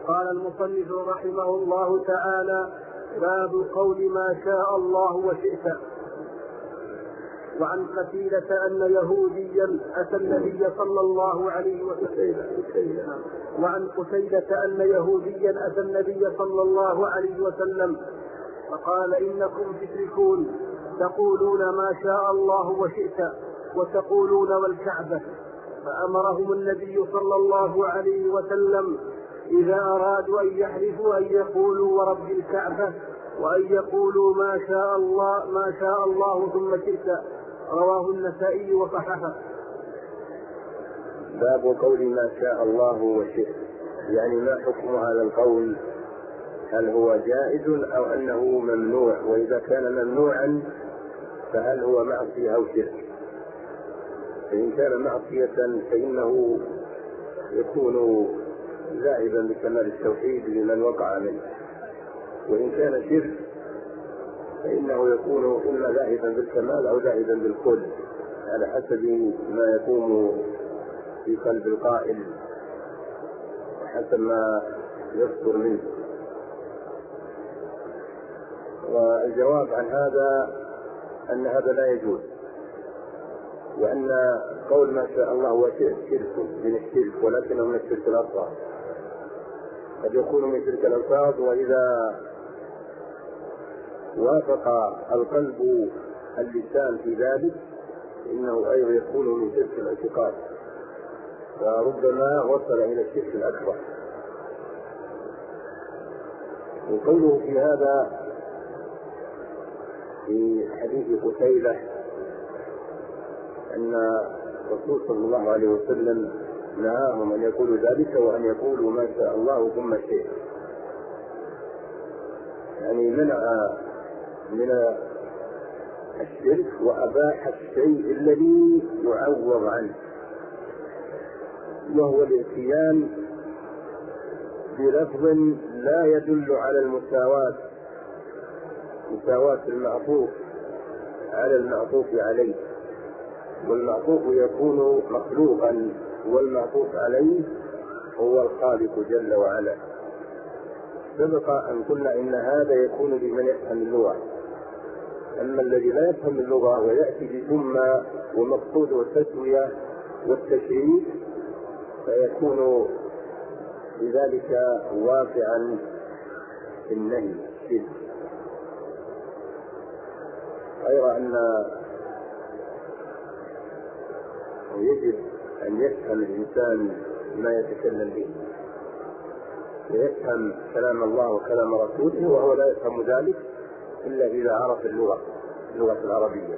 قال المصنف رحمه الله تعالى: باب قول ما شاء الله وشئت. وعن قتيلة أن يهوديا أتى النبي صلى الله عليه وسلم فقال: إنكم تشركون، تقولون ما شاء الله وشئت وتقولون والكعبة. فأمرهم النبي صلى الله عليه وسلم إذا أرادوا أن يحلفوا أن يقولوا ورب الكعبة، وأن يقولوا ما شاء الله ثم شئت. رواه النسائي وصححه. باب قول ما شاء الله وشئت، يعني ما حكم هذا القول؟ هل هو جائز أو أنه ممنوع؟ وإذا كان ممنوعا فهل هو معصية أو شرك؟ فإن كان معصية فإنه يكون ذاهبا بكمال التوحيد لمن وقع منه، وإن كان شرك فإنه يكون إما ذاهبا بالكمال أو ذاهبا بالكل، على حسب ما يقوم في قلب القائل وحسب ما يصدر منه. والجواب عن هذا أن هذا لا يجوز، وأن قول ما شاء الله وشئت شرك من الشرك، ولكنه من الشرك الأصغر. قد يكون من شرك الألفاظ، وإذا وافق القلب اللسان في ذلك إنه أيضا يكون من شرك الاعتقاد، فربما وصل إلى الشرك الأكبر. وقوله في هذا في حديث قتيلة أن الرسول صلى الله عليه وسلم نهاهم أن يقولوا ذلك وأن يقولوا ما شاء الله ثم شئت، يعني منع من الشرك وأباح الشيء الذي يعوض عنه، وهو الاتيان بلفظ لا يدل على المساواة، مساواة المعطوف على المعطوف عليه، والمعطوف يكون مخلوقا والمعطوف عليه هو الخالق جل وعلا. سبق أن قلنا إن هذا يكون لمن يفهم اللغة، أما الذي لا يفهم اللغة ويأتي بثم ومقصود التسوية والتشريف فيكون لذلك واقعا في النهي الشرك. غير أن يجب أن يفهم الإنسان ما يتكلم به، ويفهم كلام الله وكلام رسوله، وهو لا يفهم ذلك إلا إذا عرف اللغة العربية.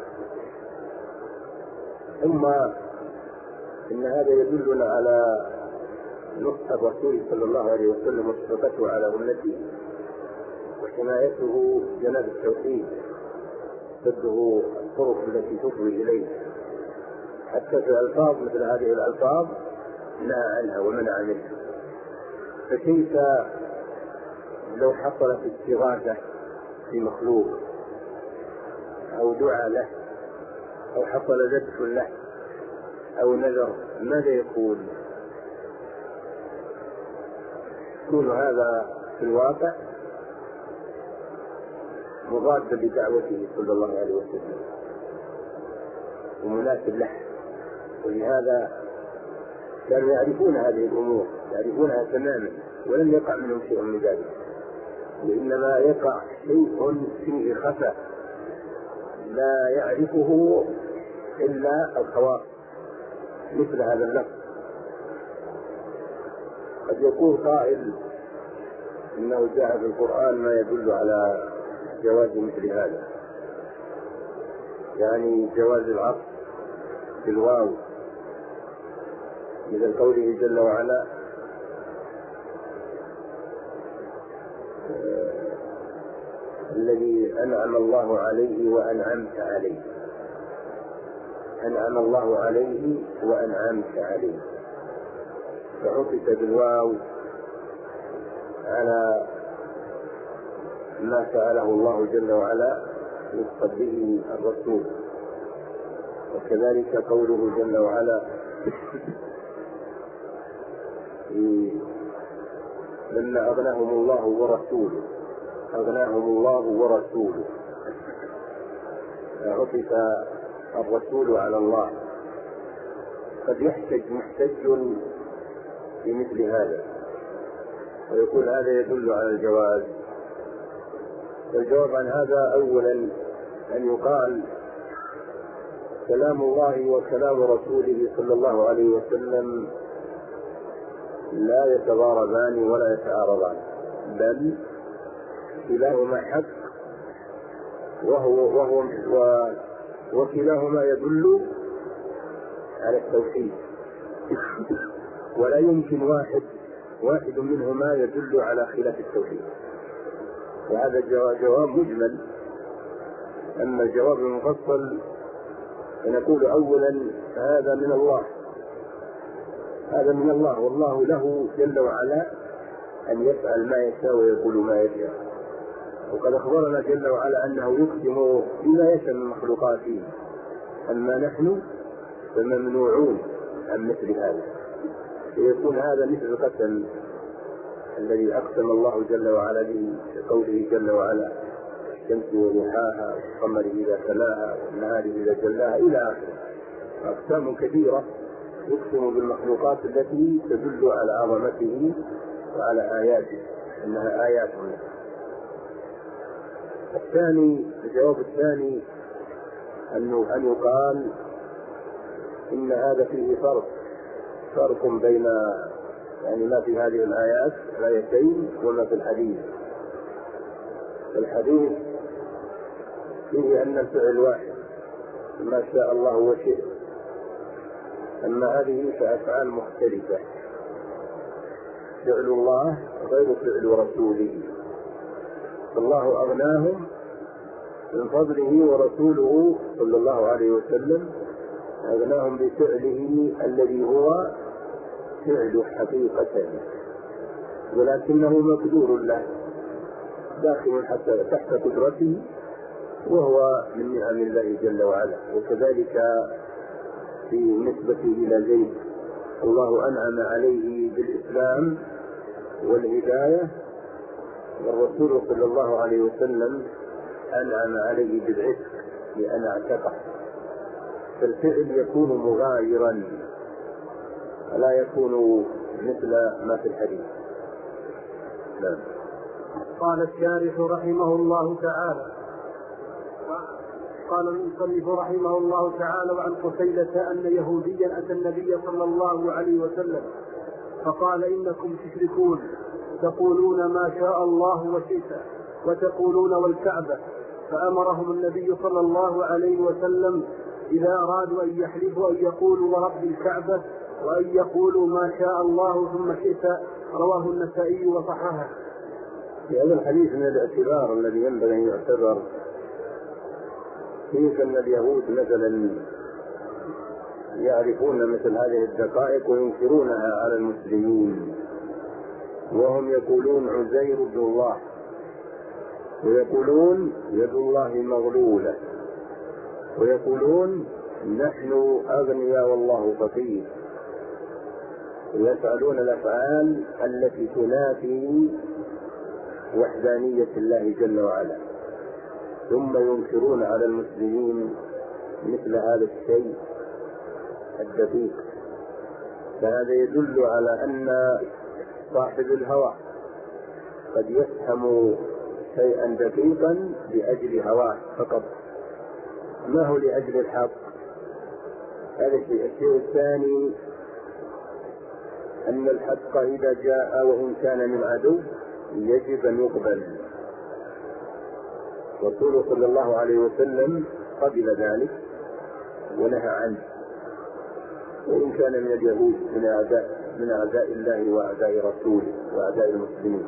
ثم إن هذا يدلنا على نصح الرسول صلى الله عليه وسلم وشفقته على أمته وحمايته جناب التوحيد، ضده الطرق التي تفضي إليه، حتى في الألفاظ مثل هذه الألفاظ نهى عنها ومنع منها. فكيف لو حصلت استغاثة في مخلوق أو دعاء له أو حصل ذبح له أو نذر، ماذا يقول؟ يكون هذا في الواقع مضادا بدعوته صلى الله عليه وسلم ومناسب له. ولهذا كانوا يعرفون هذه الأمور، يعرفونها تماما، ولم يقع منهم شيء من ذلك، وإنما يقع شيء فيه خفى لا يعرفه إلا الخواص، مثل هذا اللفظ. قد يقول قائل إنه جاء في القرآن ما يدل على جواز مثل هذا، يعني جواز العطف بالواو مثل قوله جل وعلا الذي أنعم الله عليه وأنعمت عليه، أنعم الله عليه وأنعمت عليه، فعطف بالواو على ما فعله الله جل وعلا يقصد به الرسول. وكذلك قوله جل وعلا في لما أغناهم الله ورسوله، أغناهم الله ورسوله، عطف الرسول على الله. قد يحتج محتج بمثل هذا ويقول هذا يدل على الجواز. الجواب عن هذا أولا أن يقال كلام الله وكلام رسوله صلى الله عليه وسلم لا يتضاربان ولا يتعارضان، بل كلاهما حق وكلاهما يدل على التوحيد، ولا يمكن واحد منهما يدل على خلاف التوحيد. وهذا جواب مجمل. أما الجواب المفصل فنقول أولا هذا من الله، هذا من الله، والله له جل وعلا أن يفعل ما يشاء ويقول ما يشاء. وقد أخبرنا جل وعلا أنه يقسم بما يشاء من مخلوقاته، أما نحن فممنوعون عن مثل هذا. فيكون هذا مثل القسم الذي أقسم الله جل وعلا به قوله جل وعلا الشمس وضحاها والقمر إذا تلاها والنهار إذا جلاها إلى آخره. أقسام كثيرة يقسم بالمخلوقات التي تدل على عظمته وعلى آياته أنها آيات. الجواب الثاني أن يقال إن هذا فيه فرق بين يعني ما في هذه الآيتين وما في الحديث. الحديث فيه أن الفعل واحد ما شاء الله وشئ، أما هذه فأفعال مختلفة، فعل الله غير فعل رسوله. الله أغناهم من فضله ورسوله صلى الله عليه وسلم أغناهم بفعله الذي هو فعل حقيقة، ولكنه مقدور له داخل حتى تحت قدرته، وهو من نعم الله جل وعلا. وكذلك في نسبة إلى زيد، الله أنعم عليه بالإسلام والهداية، والرسول صلى الله عليه وسلم أنعم عليه بالعتق لأن اعتقه. فالفعل يكون مغايرا لا يكون مثل ما في الحديث. نعم. قال الشارح رحمه الله تعالى، قال المصنف رحمه الله تعالى: وعن قتيلة أن يهوديا أتى النبي صلى الله عليه وسلم فقال: إنكم تشركون، تقولون ما شاء الله وشئت، وتقولون والكعبة. فأمرهم النبي صلى الله عليه وسلم إذا أرادوا أن يحلفوا أن يقولوا ورب الكعبة، وأن يقولوا ما شاء الله ثم شئت. رواه النسائي وصححه. في هذا الحديث من الاعتبار الذي ينبغي أن يعتبر كيف أن اليهود مثلا يعرفون مثل هذه الدقائق وينكرونها على المسلمين، وهم يقولون عزير ابن الله، ويقولون يد الله مغلولة، ويقولون نحن أغنياء والله فقير، ويفعلون الأفعال التي تنافي وحدانية الله جل وعلا، ثم ينكرون على المسلمين مثل هذا الشيء الدقيق. فهذا يدل على أن صاحب الهوى قد يفهم شيئا دقيقا لأجل هواه فقط، ما هو لأجل الحق. هذا الشيء. الشيء الثاني أن الحق إذا جاء وإن كان من عدو يجب أن يقبل. رسول صلى الله عليه وسلم قبل ذلك ونهى عنه، وإن كان من اليهود من أعداء الله وأعداء رسوله وأعداء المسلمين.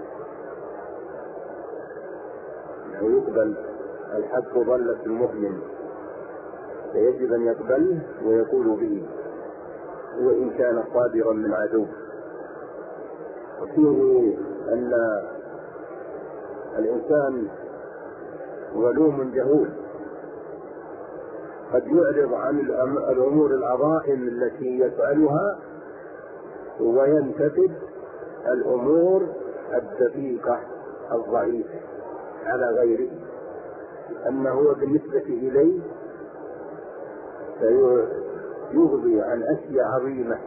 ويقبل الحق ضلة المؤمن، فيجب أن يقبله ويقول به وإن كان صادرا من عدو. وفيه أن الإنسان ظلوم جهول، قد يعرض عن الأمور العظائم التي يفعلها وينتقد الأمور الدقيقة الضعيفة على غيره، أما هو بالنسبة إليه سيغضي عن أشياء عظيمة،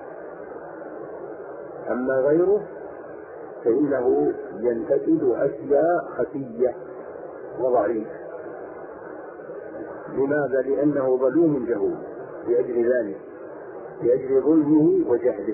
أما غيره فإنه ينتقد أشياء خفية وضعيفة. لماذا؟ لأنه ظلوم جهول، لأجل ذلك، لأجل ظلمه وجهله.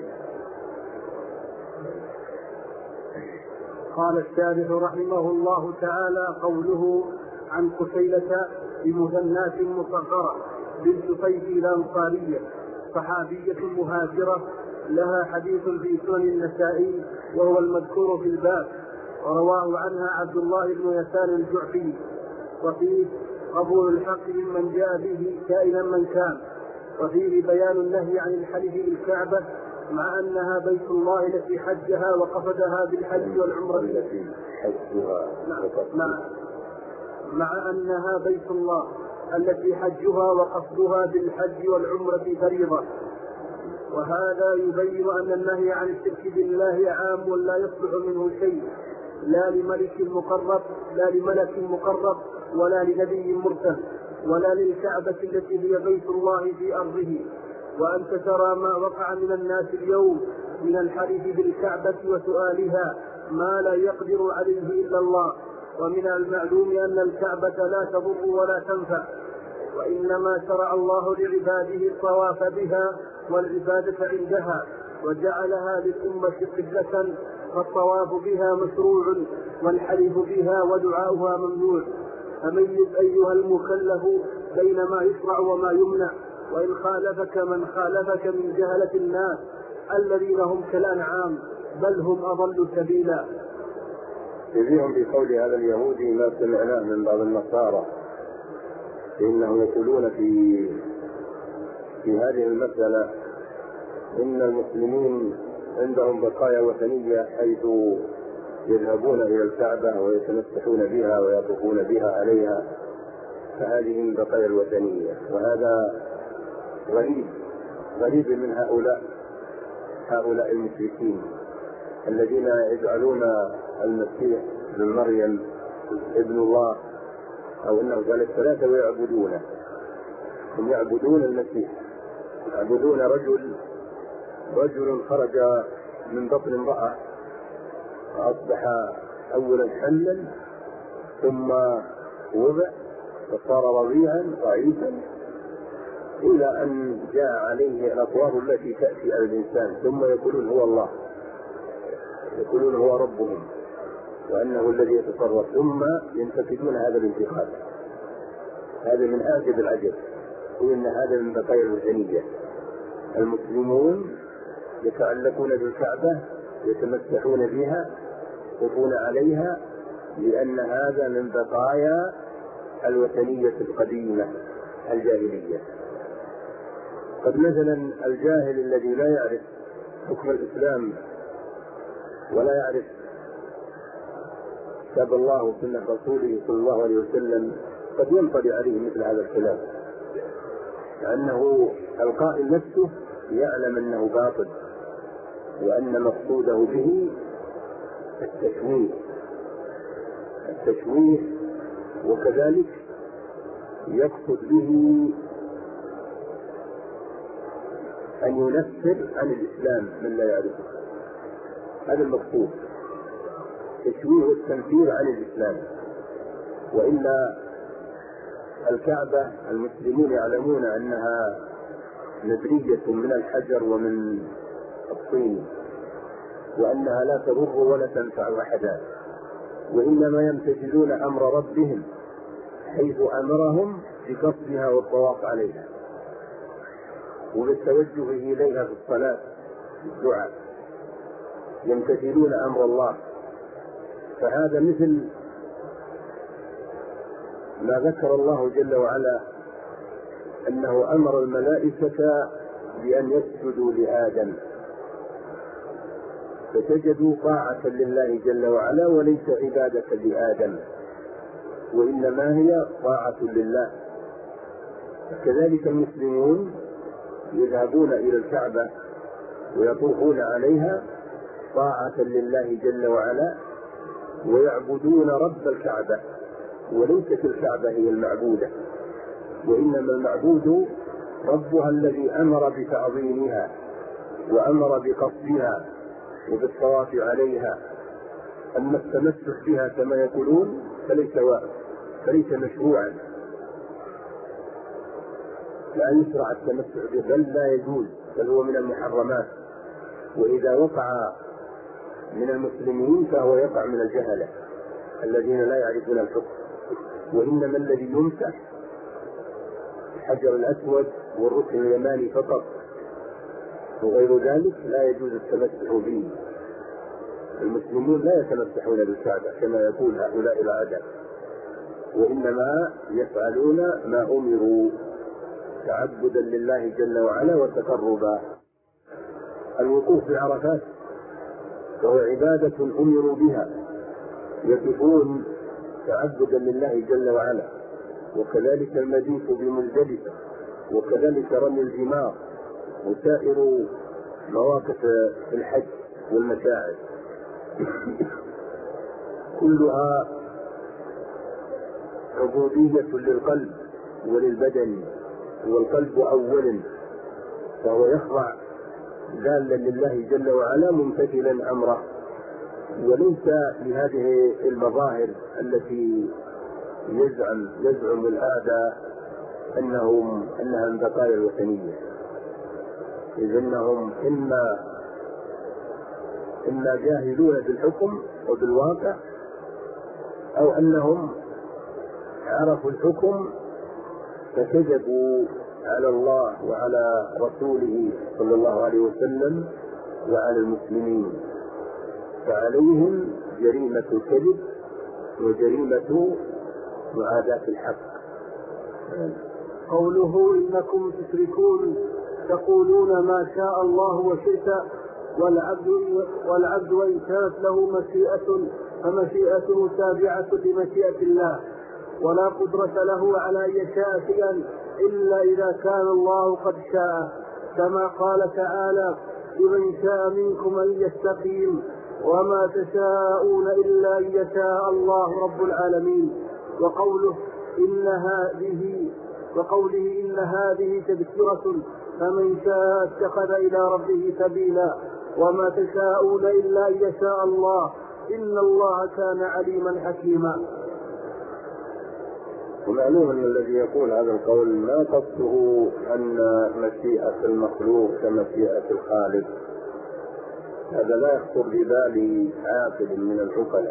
قال الشارح رحمه الله تعالى: قوله عن قتيلة بمثناة مصغرة بنت صيف الأنصارية صحابية مهاجرة، لها حديث في سنن النسائي وهو المذكور في الباب، ورواه عنها عبد الله بن يسار الجعفي، وفيه قبول الحق ممن جاء به كائنا من كان، وفيه بيان النهي عن الحلف بالكعبة مع أنها بيت الله التي حجها وقصدها بالحج والعمرة مع أنها بيت الله التي حجها وقصدها بالحج والعمرة فريضة. وهذا يبين أن النهي عن الشرك بالله عام لا يصلح منه شيء، لا لملك مقرب ولا لنبي مرسل ولا للكعبة التي هي بيت الله في أرضه. وأنت ترى ما وقع من الناس اليوم من الحلف بالكعبة وسؤالها ما لا يقدر عليه إلا الله. ومن المعلوم أن الكعبة لا تضر ولا تنفع، وإنما شرع الله لعباده الطواف بها والعبادة عندها، وجعلها للأمة قبلة، فالطواف بها مشروع والحلف بها ودعاؤها ممنوع. فميز أيها المكلف بين ما يشرع وما يمنع، وإن خالفك من خالفك من جهلة الناس الذين هم كالأنعام بل هم أضل سبيلا. يجيهم بقول هذا اليهودي ما سمعناه من بعض النصارى، إنهم يقولون في هذه المسألة إن المسلمين عندهم بقايا وثنية، حيث يذهبون إلى الكعبة ويتمسحون بها ويطوفون بها عليها، فهذه من بقايا الوثنية. وهذا غريب من هؤلاء المشركين الذين يجعلون المسيح ابن مريم ابن الله، أو أنه ثالث ثلاثة، ويعبدونه. هم يعبدون المسيح، يعبدون رجل خرج من بطن امرأة أصبح أولا حلا ثم وضع وصار رضيعا ضعيفا، إلى أن جاء عليه الأطوار التي تأتي على الإنسان، ثم يقولون هو الله، يقولون هو ربهم وأنه الذي يتصرف، ثم ينتقدون هذا الانتقاد. هذا من أعجب العجب، وإن هذا من بقايا الوثنية. المسلمون يتعلقون بالكعبة، يتمسحون بها، يطوفون عليها، لأن هذا من بقايا الوثنية القديمة الجاهلية. قد مثلا الجاهل الذي لا يعرف حكم الإسلام ولا يعرف كتاب الله وسنة رسوله صلى الله عليه وسلم قد ينطلي عليه مثل هذا الكلام، لأنه القائل نفسه يعلم أنه باطل، وأن مقصوده به التشويه، وكذلك يقصد به أن ينفر عن الإسلام من لا يعرفه. هذا المقصود، تشويه والتنفير عن الإسلام. وإلا الكعبة المسلمون يعلمون أنها مبنية من الحجر ومن الطين، وأنها لا تضر ولا تنفع أحدا، وإنما يمتثلون أمر ربهم حيث أمرهم بقصدها والطواف عليها وبالتوجه إليها في الصلاة الدعاء، يمتثلون أمر الله. فهذا مثل ما ذكر الله جل وعلا أنه أمر الملائكة بأن يسجدوا لآدم، فسجدوا طاعة لله جل وعلا وليس عبادة لآدم، وإنما هي طاعة لله. كذلك المسلمون يذهبون إلى الكعبة ويطوفون عليها طاعة لله جل وعلا ويعبدون رب الكعبة، وليست الكعبة هي المعبودة، وإنما المعبود ربها الذي أمر بتعظيمها وأمر بقصدها وبالصلاة عليها. أما التمسك بها كما يقولون فليس مشروعا، لا يشرع التمسك به، بل لا يجوز، بل هو من المحرمات. وإذا وقع من المسلمين فهو يقع من الجهلة الذين لا يعرفون الحكم. وإنما الذي يمسح الحجر الأسود والركن اليماني فقط، وغير ذلك لا يجوز التمسح به. المسلمون لا يتمسحون بالكعبة كما يقول هؤلاء العادة، وإنما يفعلون ما أمروا تعبدا لله جل وعلا وتقربا. الوقوف بعرفات وهو عبادة أمروا بها، يقفون تعبدا لله جل وعلا، وكذلك المبيت بمزدلفة، وكذلك رمي الجمار وسائر مواقف الحج والمشاعر، كلها عبودية للقلب وللبدن، والقلب أولا، فهو يخضع ذالا لله جل وعلا ممتثلا أمره، وليس لهذه المظاهر التي يزعم الأعداء أنها من بقايا الوثنية، إذ أنهم إما جاهلون بالحكم وبالواقع، أو أنهم عرفوا الحكم فكذبوا على الله وعلى رسوله صلى الله عليه وسلم وعلى المسلمين، فعليهم جريمة الكذب وجريمة معاداة الحق. قوله إنكم تشركون تقولون ما شاء الله وشئت، والعبد وإن كانت له مشيئة فمشيئته تابعة لمشيئة الله، ولا قدرة له على أن يشاء شيئا إلا إذا كان الله قد شاء، كما قال تعالى لمن شاء منكم أن يستقيم وما تشاءون إلا أن يشاء الله رب العالمين. وقوله إن هذه تذكرة فمن شاء اتخذ إلى ربه سبيلا وما تشاءون إلا أن يشاء الله إن الله كان عليما حكيما. ومعلوم أن الذي يقول هذا القول ما قصده أن مشيئة المخلوق كمشيئة الخالق، هذا لا يخطر ببال عاقل من العقلاء،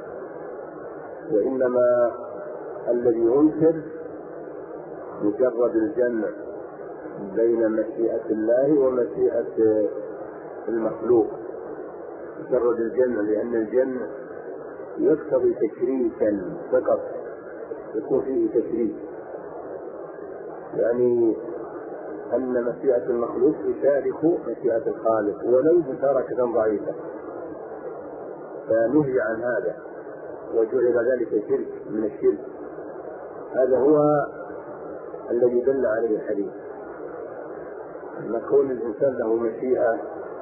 وإنما الذي ينكر مجرد الجمع بين مشيئة الله ومشيئة المخلوق، مجرد الجمع، لأن الجمع يقتضي تشريكا فقط، يكون فيه تشريك، يعني أن مشيئة المخلوق تشارك مشيئة الخالق ولو مشاركة ضعيفة، فنهي عن هذا وجعل ذلك شرك من الشرك. هذا هو الذي دل عليه الحديث، أن كون الإنسان له مشيئة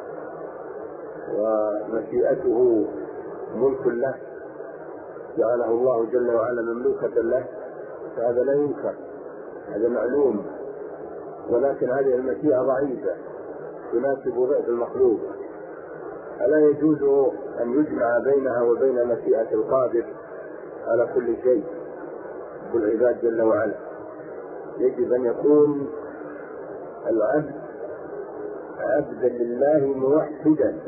ومشيئته ملك له جعله الله جل وعلا مملوكة له، فهذا لا ينكر، هذا معلوم، ولكن هذه المشيئة ضعيفة تناسب ضعف المخلوق، ألا يجوز أن يجمع بينها وبين مشيئة القادر على كل شيء بالعباد جل وعلا. يجب أن يكون العبد عبدا لله موحدا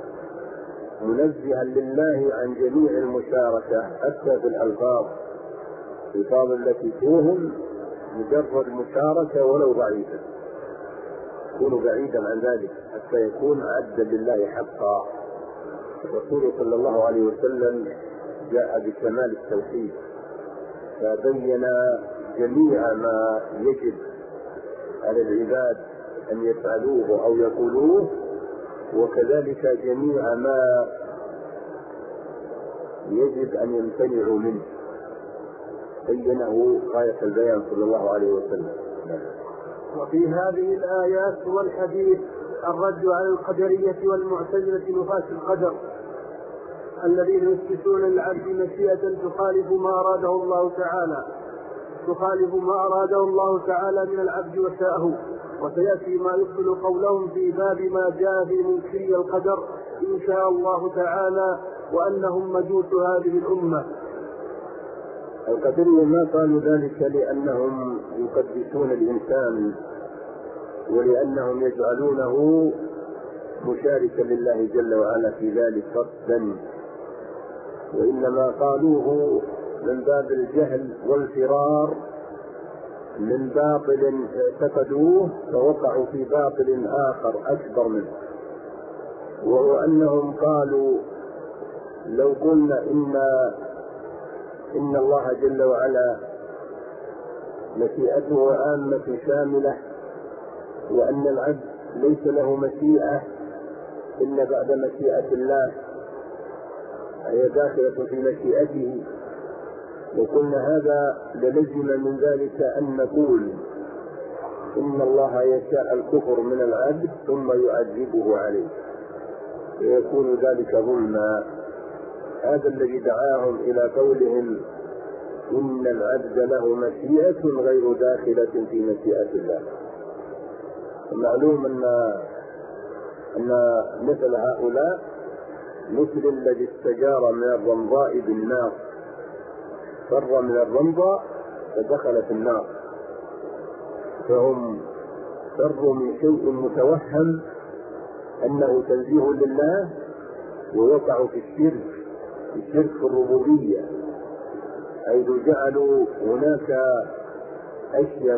منزها لله عن جميع المشاركة حتى في الألفاظ التي توهم مجرد مشاركة ولو ضعيفة، يكون بعيدا عن ذلك حتى يكون عبدا لله حقا. الرسول صلى الله عليه وسلم جاء بكمال التوحيد فبين جميع ما يجب على العباد أن يفعلوه أو يقولوه، وكذلك جميع ما يجب أن يمتنعوا منه، بينه غاية البيان صلى الله عليه وسلم. وفي هذه الآيات والحديث الرد على القدرية والمعتزلة نفاة القدر الذين يثبتون للعبد مشيئة تخالف ما أراده الله تعالى من العبد وشاءه. وسيأتي ما يبطل قولهم في باب ما جاء في منكري القدر إن شاء الله تعالى، وأنهم مجوس هذه الأمة. القدرية ما قالوا ذلك لأنهم يقدسون الإنسان ولأنهم يجعلونه مشاركا لله جل وعلا في ذلك قصدا، وإنما قالوه من باب الجهل والفرار من باطل اعتقدوه فوقعوا في باطل آخر أكبر منه، وهو أنهم قالوا لو قلنا إن الله جل وعلا مشيئته عامة شاملة، وأن العبد ليس له مشيئة إلا بعد مشيئة الله، هي داخلة في مشيئته، وقلنا هذا للزم من ذلك أن نقول إن الله يشاء الكفر من العبد ثم يعذبه عليه، ويكون ذلك ظلما. هذا الذي دعاهم إلى قولهم إن العبد له مشيئة غير داخلة في مشيئة الله. معلوم أن مثل هؤلاء مثل الذي استجار من الرمضاء بالنار، فر من الرمضاء فدخل في النار، فهم فروا من شيء متوهم أنه تنزيه لله ووقعوا في الشرك في الربوبية، حيث جعلوا هناك أشياء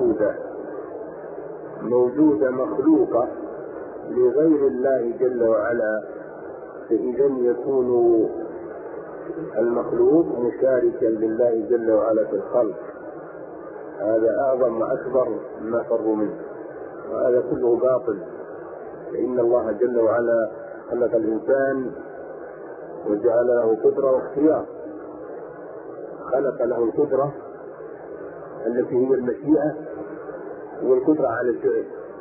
موجودة مخلوقة لغير الله جل وعلا، فإذا يكون المخلوق مشاركا لله جل وعلا في الخلق. هذا أعظم وأكبر ما فروا منه، وهذا كله باطل، فإن الله جل وعلا خلق الإنسان وجعل له قدرة واختيار، خلق له القدرة التي هي المشيئة والقدرة على الفعل،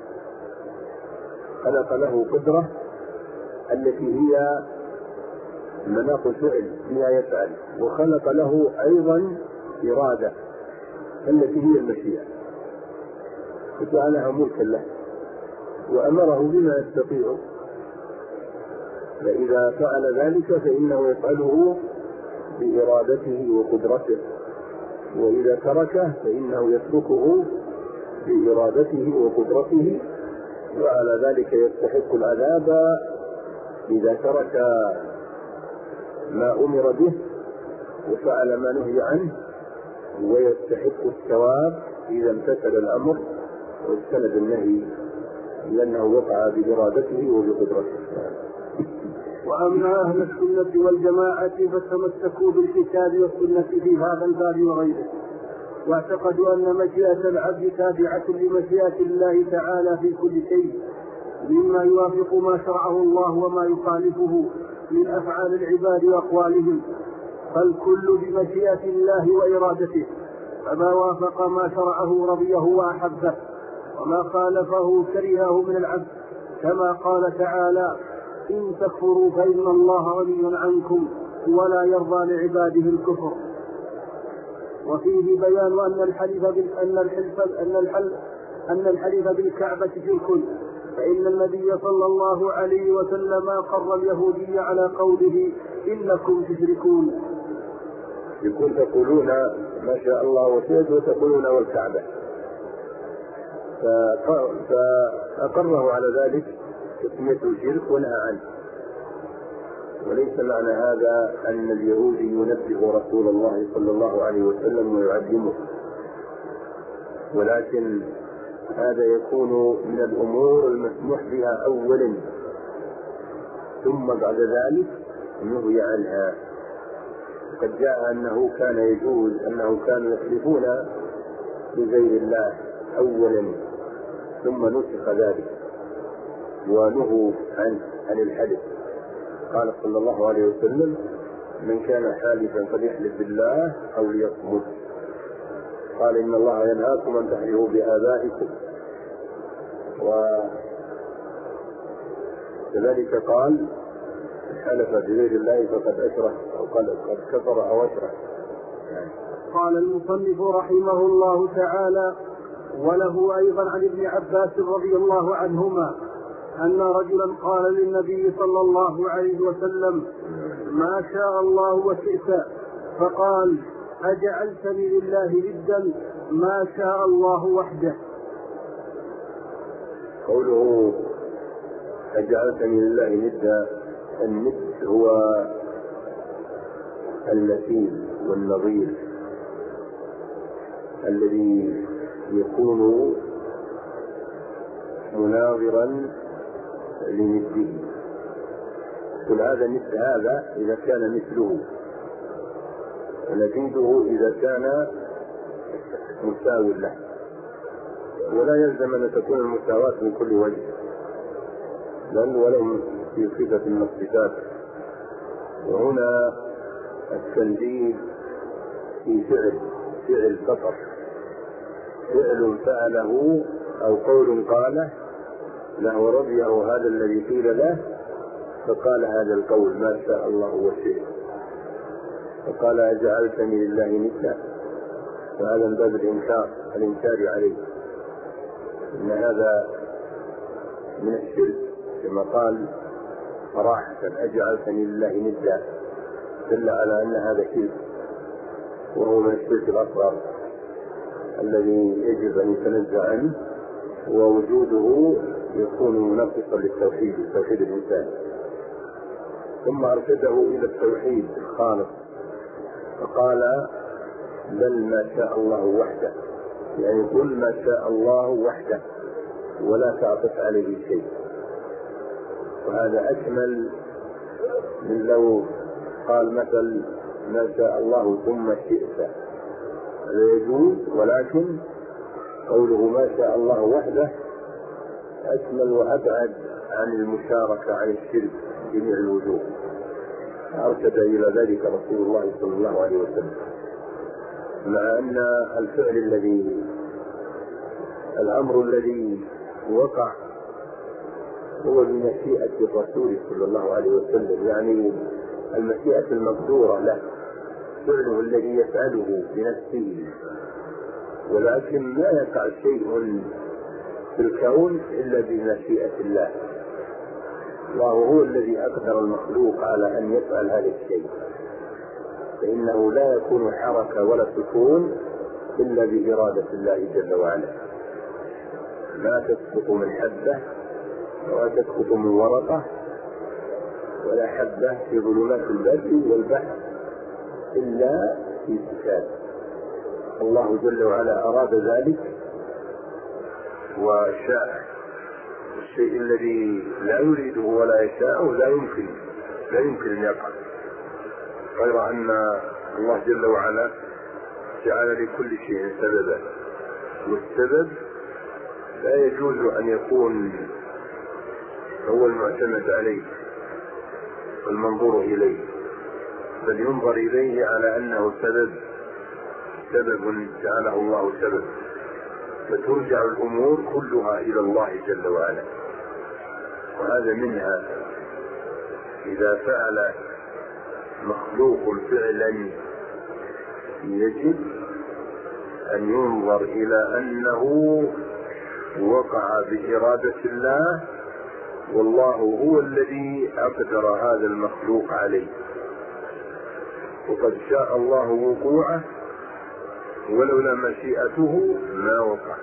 خلق له قدرة التي هي مناط الفعل فيما يفعل، وخلق له أيضا إرادة التي هي المشيئة، وجعلها ملكا له وأمره بما يستطيع، فإذا فعل ذلك فإنه يفعله بإرادته وقدرته، وإذا تركه فإنه يتركه بإرادته وقدرته، وعلى ذلك يستحق العذاب إذا ترك ما أمر به وفعل ما نهي عنه، ويستحق الثواب إذا امتثل الأمر واجتنب النهي لأنه وقع بإرادته وبقدرته. وأما أهل السنة والجماعة فتمسكوا بالكتاب والسنة في هذا الباب وغيره، واعتقدوا أن مشيئة العبد تابعة لمشيئة الله تعالى في كل شيء مما يوافق ما شرعه الله وما يخالفه من أفعال العباد وأقوالهم، فالكل بمشيئة الله وإرادته، فما وافق ما شرعه رضيه وأحبه، وما خالفه كرهه من العبد، كما قال تعالى إن تكفروا فإن الله غني عنكم ولا يرضى لعباده الكفر. وفيه بيان أن الحلف بالكعبة شرك، فإن النبي صلى الله عليه وسلم قر اليهودي على قوله إنكم تشركون. يقول تقولون ما شاء الله وشئت وتقولون والكعبة، فأقره على ذلك تسميته الشرك ونهى عنه. وليس معنى هذا أن اليهودي ينبه رسول الله صلى الله عليه وسلم ويعلمه، ولكن هذا يكون من الأمور المسموح بها أولا، ثم بعد ذلك نهي عنها. قد جاء أنه كان يجوز أنه كانوا يحلفون بغير الله أولا، ثم نسخ ذلك ونهوا عن الحلف. قال صلى الله عليه وسلم من كان حالفا فليحلف بالله أو ليصمت. قال إن الله ينهاكم أن تحلفوا بآبائكم كذلك قال حلف بغير الله فقد أشرك أو قد كفر أو أشرك. قال المصنف رحمه الله تعالى: وله أيضا عن ابن عباس رضي الله عنهما أن رجلا قال للنبي صلى الله عليه وسلم: ما شاء الله وشئت، فقال: أجعلتني لله ندا ما شاء الله وحده. قوله أجعلتني لله ندا، الند هو المثيل والنظير الذي يكون مناظرا لنده. كل هذا ند هذا إذا كان مثله، ونزيده إذا كان مساوي له، ولا يلزم أن تكون المساواة من كل وجه، بل ولو في صفة من الصفات. وهنا التنزيل في فعل فقط، فعل فعله أو قول قاله له رضيه هذا الذي قيل له، فقال هذا القول ما شاء الله وشئت، فقال أجعلتني لله ندا، فهذا من باب الإنكار عليه، إن هذا من الشرك كما قال صراحة: أجعلتني لله ندا، دل على أن هذا شرك، وهو من الشرك الأصغر الذي يجب أن يتنزع عنه، ووجوده يكون منقصا للتوحيد، توحيد الإنسان. ثم أرشده إلى التوحيد الخالص، فقال: بل ما شاء الله وحده، يعني قل ما شاء الله وحده ولا تعطف عليه شيء. وهذا أكمل من لو قال مثل ما شاء الله ثم شئت، هذا يجوز، ولكن قوله ما شاء الله وحده أكمل وأبعد عن المشاركة عن الشرك جميع الوجوه. أرشد إلى ذلك رسول الله صلى الله عليه وسلم، مع أن الفعل الأمر الذي وقع هو بمشيئة الرسول صلى الله عليه وسلم، يعني المشيئة المقدورة له، فعله الذي يفعله بنفسه، ولكن لا يقع شيء في الكون إلا بمشيئة الله. الله هو الذي أقدر المخلوق على أن يفعل هذا الشيء، فإنه لا يكون حركة ولا سكون إلا بإرادة الله جل وعلا. لا تسقط من حبة ولا تسقط من ورقة ولا حبة في ظلمات البر والبحر إلا في كتاب. الله جل وعلا أراد ذلك وشاء. الشيء الذي لا يريده ولا يشاءه لا يمكن أن يقع، غير أن الله جل وعلا جعل لكل شيء سببا، والسبب لا يجوز أن يكون هو المعتمد عليه والمنظور إليه، بل ينظر إليه على أنه سبب جعله الله سبب، فترجع الأمور كلها إلى الله جل وعلا. وهذا منها إذا فعل مخلوق فعلا يجب أن ينظر إلى أنه وقع بإرادة الله، والله هو الذي أقدر هذا المخلوق عليه، وقد شاء الله وقوعه، ولولا مشيئته ما وقع.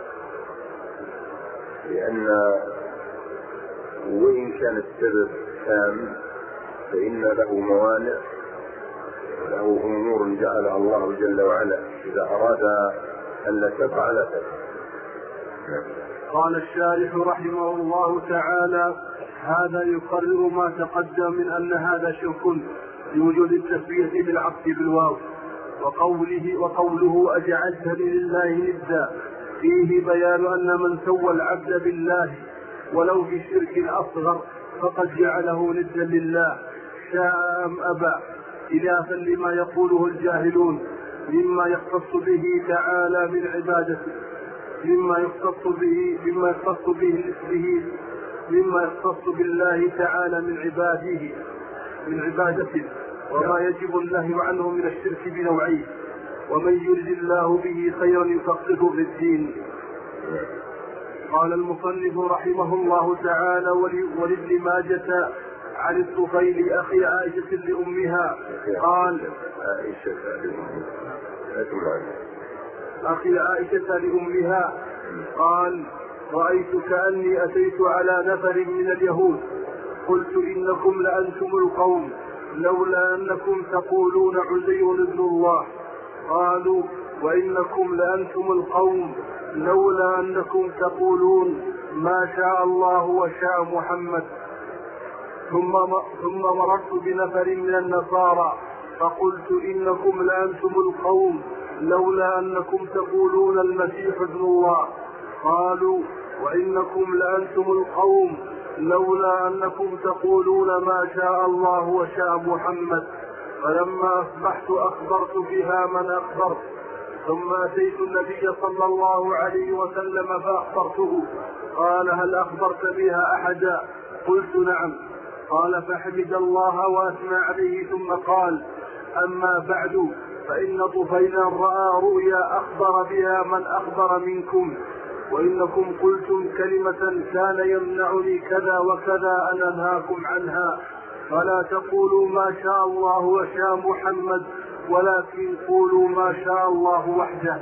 لأن وإن كان السبب تام فإن له موانع، له أمور جعلها الله جل وعلا إذا أراد أن لا تقع لا تقع. قال الشارح رحمه الله تعالى: هذا يقرر ما تقدم من أن هذا شرك لوجود التسمية بالعطف بالواو. وقوله أجعلتني لله ندا فيه بيان أن من سوى العبد بالله ولو بشرك أصغر فقد جعله ندا لله شاء أم أبى، خلافا لما يقوله الجاهلون مما يختص به تعالى من عبادته، مما يختص به مما يختص بالله تعالى من عبادته، وما يجب النهي عنه من الشرك بنوعيه. ومن يرد الله به خيرا يفقهه في الدين. قال المصنف رحمه الله تعالى: ولابن ماجة عن الطفيل أخي عائشة لأمها قال: أخي عائشة لأمها قال: رأيت كأني أتيت على نفر من اليهود، قلت: إنكم لأنتم القوم، لولا أنكم تقولون عزير ابن الله. قالوا: وإنكم لأنتم القوم، لولا أنكم تقولون ما شاء الله وشاء محمد. ثم مررت بنفر من النصارى فقلت: إنكم لأنتم القوم، لولا أنكم تقولون المسيح ابن الله. قالوا: وإنكم لأنتم القوم، لولا أنكم تقولون ما شاء الله وشاء محمد. فلما أصبحت أخبرت بها من أخبرت، ثم أتيت النبي صلى الله عليه وسلم فأخبرته. قال: هل أخبرت بها أحدا؟ قلت: نعم. قال: فحمد الله وأثنى عليه، ثم قال: أما بعد، فإن طفيلا رأى رؤيا أخبر بها من أخبر منكم، وإنكم قلتم كلمة كان يمنعني كذا وكذا أن أنهاكم عنها، فلا تقولوا ما شاء الله وشاء محمد، ولكن قولوا ما شاء الله وحده.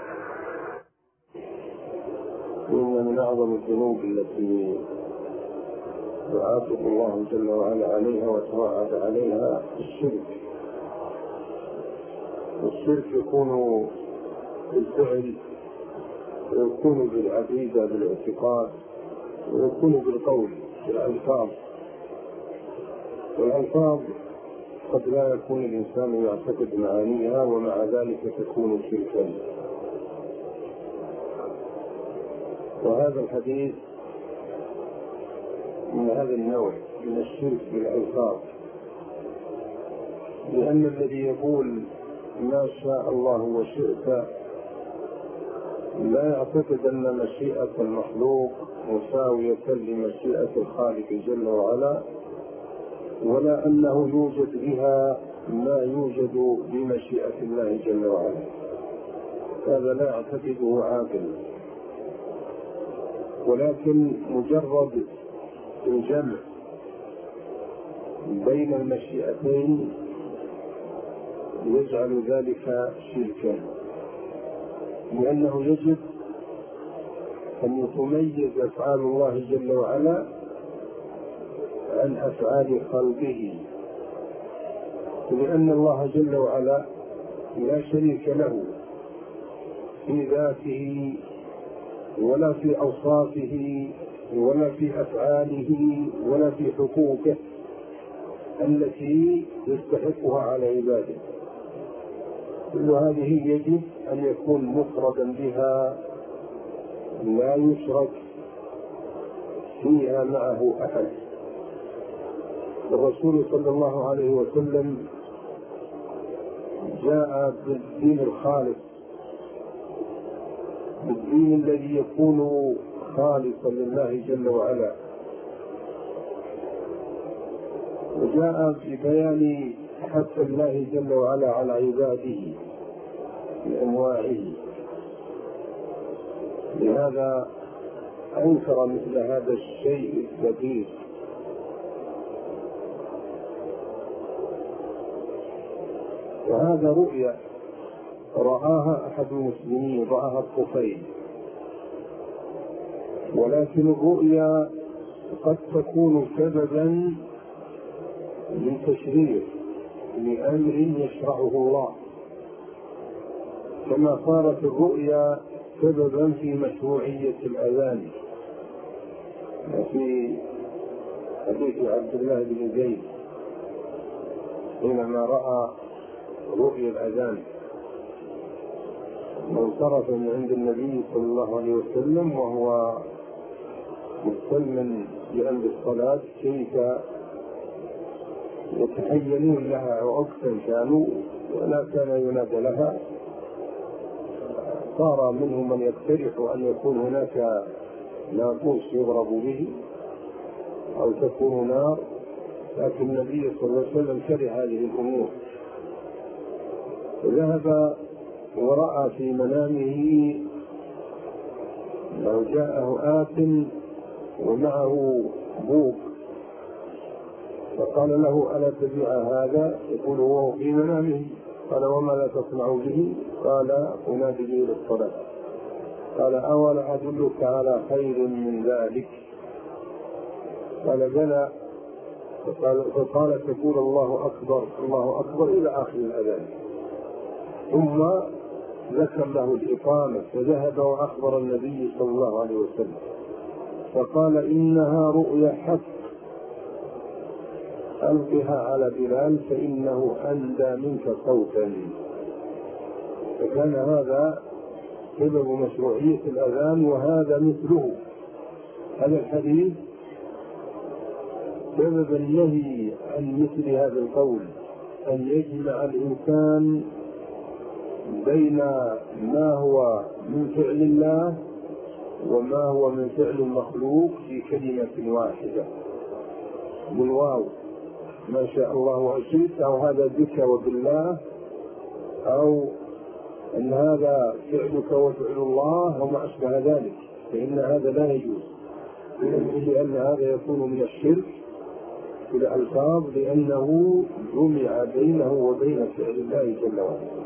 إن من أعظم الذنوب التي يعاقب الله جل وعلا عليها وتوعد عليها الشرك. والشرك يكون بالفعل، ويكون بالعقيدة بالاعتقاد، ويكون بالقول بالألفاظ. والألفاظ قد لا يكون الإنسان يعتقد معانيها، ومع ذلك تكون شركا. وهذا الحديث من هذا النوع من الشرك بالألفاظ، لأن الذي يقول ما شاء الله وشئت لا يعتقد أن مشيئة المخلوق مساوية لمشيئة الخالق جل وعلا، ولا أنه يوجد بها ما يوجد بمشيئة الله جل وعلا. هذا لا يعتقده عاقل، ولكن مجرد الجمع بين المشيئتين يجعل ذلك شركا، لأنه يجب أن تميز أفعال الله جل وعلا عن أفعال خلقه، لأن الله جل وعلا لا شريك له في ذاته ولا في أوصافه ولا في أفعاله ولا في حقوقه التي يستحقها على عباده. كل هذه يجب أن يكون مفردا بها، لا يشرك فيها معه أحد. الرسول صلى الله عليه وسلم جاء بالدين الخالص، بالدين الذي يكون خالصا لله جل وعلا، وجاء ببيان حق الله جل وعلا على عباده بأنواعه. لهذا أنكر مثل هذا الشيء الكبير. وهذا رؤيا رآها أحد المسلمين، رآها الطفيل، ولكن الرؤيا قد تكون سببا من تشريع لأمر يشرعه الله، كما صارت الرؤيا سببا في مشروعية الأذان في حديث عبد الله بن زيد حينما رأى رؤيا الأذان وانصرف من عند النبي صلى الله عليه وسلم وهو مستلم بأمر الصلاة، كيف يتحينون لها وقتا كانوا ولا كان ينادى لها. صار منهم من يقترح أن يكون هناك ناقوس يضرب به، أو تكون نار، لكن النبي صلى الله عليه وسلم كره هذه الأمور، ذهب ورأى في منامه لو جاءه آت ومعه بوق فقال له ألا تبيع هذا؟ يقول هو في منامه. قال وما لا تصنع به؟ قال أنادي به للصلاة. قال أولا أدلك على خير من ذلك؟ قال بلى. فقال تقول الله أكبر الله أكبر إلى آخر الأذان، ثم ذكر له الإقامة، فذهب وأخبر النبي صلى الله عليه وسلم فقال إنها رؤيا حق، ألقها على بلال فإنه أندى منك صوتا. فكان هذا سبب مشروعية الأذان، وهذا مثله. هذا الحديث سبب النهي عن مثل هذا القول، أن يجمع الإنسان بين ما هو من فعل الله وما هو من فعل المخلوق في كلمة واحدة بالواو، ما شاء الله وشئت، أو هذا بك وبالله، أو أن هذا فعلك وفعل الله وما أشبه ذلك، فإن هذا لا يجوز، لأن هذا يكون من الشرك في الألفاظ، لأنه جمع بينه وبين فعل الله جل وعلا.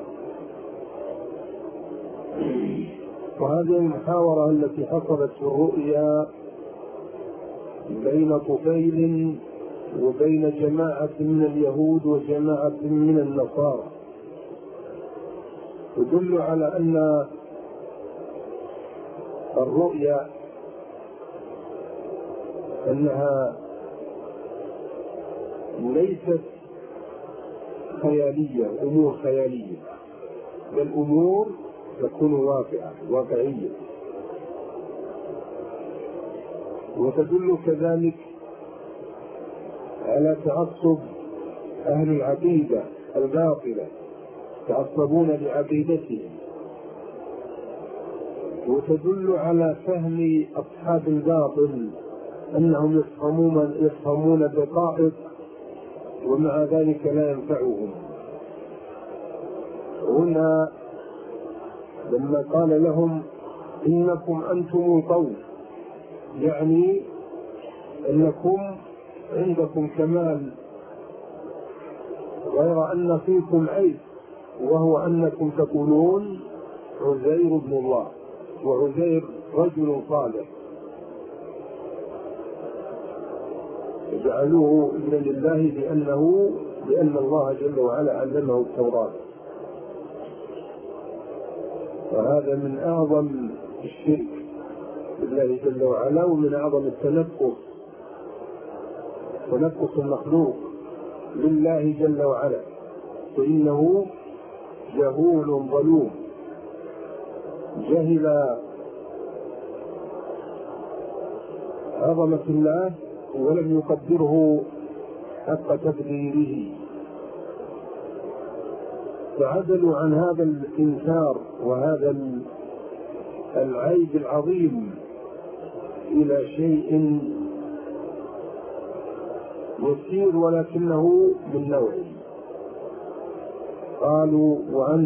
وهذه المحاورة التي حصلت في الرؤيا بين طفيل وبين جماعة من اليهود وجماعة من النصارى تدل على أن الرؤيا أنها ليست خيالية، أمور خيالية، بل أمور تكون واقعية. وتدل كذلك على تعصب أهل العقيدة الباطلة، يتعصبون لعقيدتهم. وتدل على فهم أصحاب الباطل أنهم يفهمون دقائق ومع ذلك لا ينفعهم. هنا لما قال لهم إنكم أنتم القوم، يعني أنكم عندكم كمال، غير أن فيكم عيب، وهو أنكم تقولون عزير ابن الله، وعزير رجل صالح، جعلوه ابنا لله لأن الله جل وعلا علمه التوراة. وهذا من أعظم الشرك بالله جل وعلا، ومن أعظم تنقص المخلوق لله جل وعلا، فإنه جهول ظلوم، جهل عظمة الله ولم يقدره حق تقديره، فعدلوا عن هذا الإنكار وهذا العيب العظيم إلى شيء يسير ولكنه من نوع. قالوا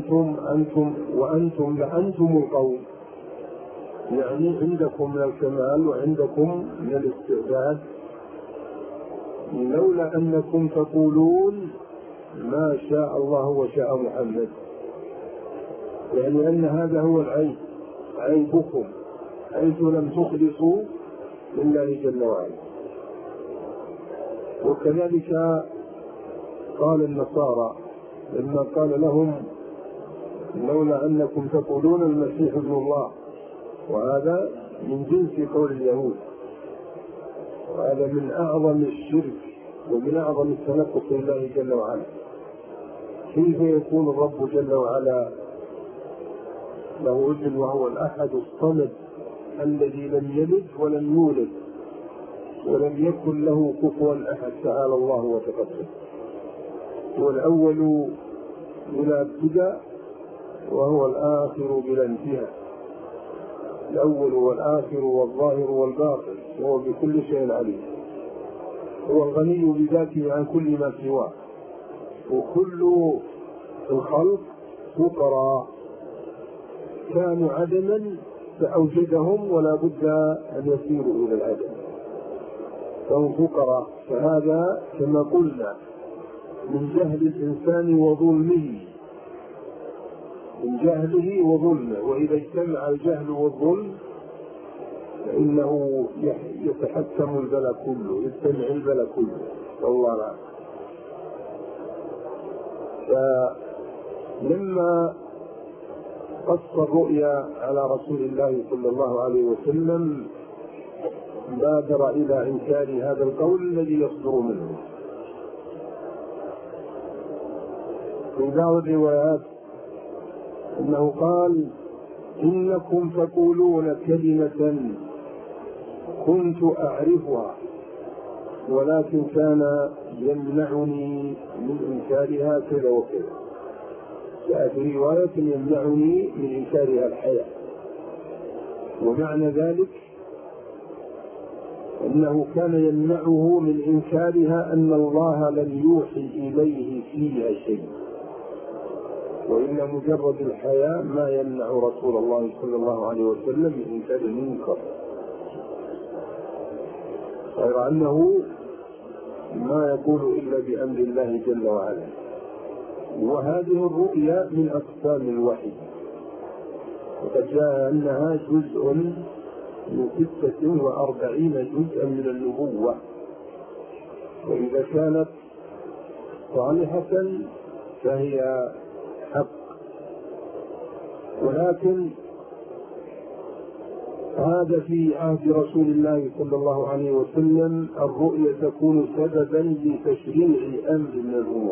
وأنتم لأنتم القوم، يعني عندكم من الكمال وعندكم من الاستعداد، لولا أنكم تقولون ما شاء الله وشاء محمد، يعني أن هذا هو عيبكم، حيث لم تخلصوا لله جل وعلا. وكذلك قال النصارى لما قال لهم لولا أنكم تقولون المسيح ابن الله، وهذا من جنس قول اليهود، وهذا من أعظم الشرك ومن أعظم التنقص لله جل وعلا. كيف يكون الرب جل وعلا له ابن وهو الأحد الصمد الذي لم يلد ولم يولد ولم يكن له كفوا أحد، تعالى الله وتقدم، هو الأول بلا ابتداء وهو الآخر بلا انتهاء، الأول والآخر والظاهر والباطن، وهو بكل شيء عليم. هو الغني بذاته عن كل ما سواه، وكل الخلق فقراء كانوا عدما فأوجدهم ولا بد أن يسيروا إلى العدم، فهم فقراء. فهذا كما قلنا من جهل الإنسان وظلمه، من جهله وظلمه، وإذا اجتمع الجهل والظلم فإنه يتحكم البلاء كله، يجتمع البلاء كله، والله أعلم. فلما قص الرؤيا على رسول الله صلى الله عليه وسلم بادر إلى إنكار هذا القول الذي يصدر منه. في بعض الروايات أنه قال: إنكم تقولون كلمة كنت أعرفها ولكن كان يمنعني من إنكارها كذا وكذا. جاءت رواية يمنعني من إنكارها الحياة، ومعنى ذلك أنه كان يمنعه من إنكارها أن الله لم يوحي إليه فيها شيء، وإن مجرد الحياة ما يمنع رسول الله صلى الله عليه وسلم من إنكار المنكر، غير أنه ما يقول إلا بأمر الله جل وعلا. وهذه الرؤيا من أقسام الوحي، وقد جاء أنها جزء من 46 جزءا من النبوة، وإذا كانت صالحة فهي حق. ولكن هذا في عهد رسول الله صلى الله عليه وسلم الرؤيا تكون سببا لتشريع أمر من الأمور،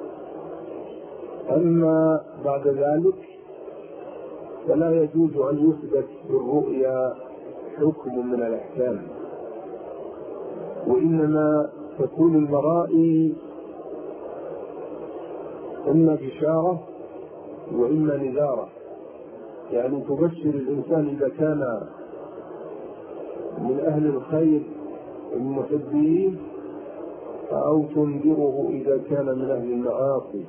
أما بعد ذلك فلا يجوز أن يثبت في الرؤيا حكم من الأحكام، وإنما تكون المرائي إما بشارة وإما نذارة، يعني تبشر الإنسان إذا كان من أهل الخير المحبين، أو تنذره إذا كان من أهل المعاصي.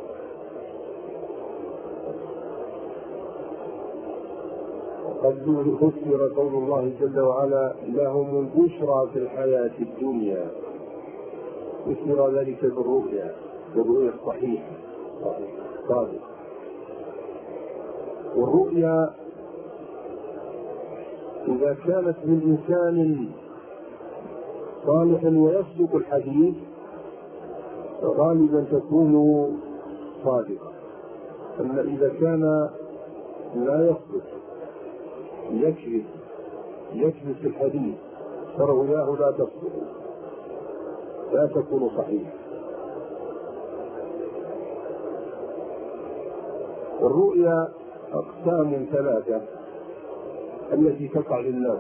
قد فسر قول الله جل وعلا: لهم البشرى في الحياة الدنيا، فسر ذلك بالرؤيا الصحيحة صادق. والرؤيا إذا كانت من إنسان صالح ويصدق الحديث فغالبا تكون صادقة، أما إذا كان لا يصدق يكذب في الحديث فرؤياه لا تصدق لا تكون صحيحة. الرؤيا أقسام ثلاثة التي تقع للناس: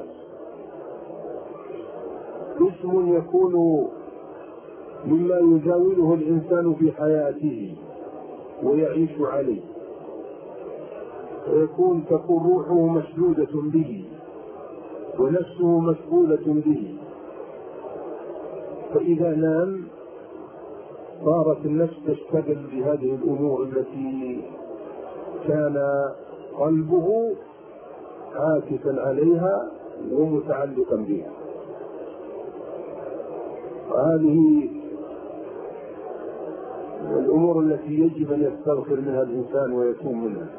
قسم يكون مما يجاوله الإنسان في حياته ويعيش عليه، ويكون تكون روحه مشدودة به ونفسه مشغولة به، فإذا نام صارت النفس تشتغل بهذه الأمور التي كان قلبه عاكفا عليها ومتعلقا بها. وهذه الأمور التي يجب أن يستغفر منها الإنسان ويتوب منها.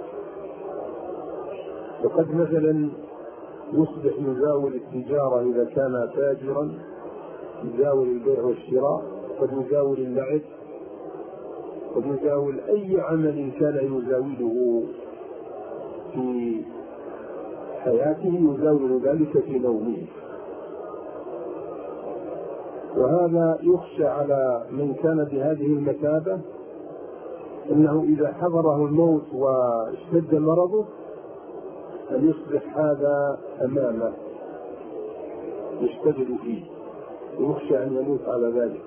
فقد مثلا يصبح يزاول التجارة إذا كان تاجرا، يزاول البيع والشراء، قد يزاول اللعب، قد يزاول أي عمل كان يزاوله في حياته، يزاول ذلك في نومه. وهذا يخشى على من كان بهذه المثابة أنه إذا حضره الموت واشتد مرضه أن يصبح هذا أمامه يشتغل فيه، ويخشى أن يموت على ذلك.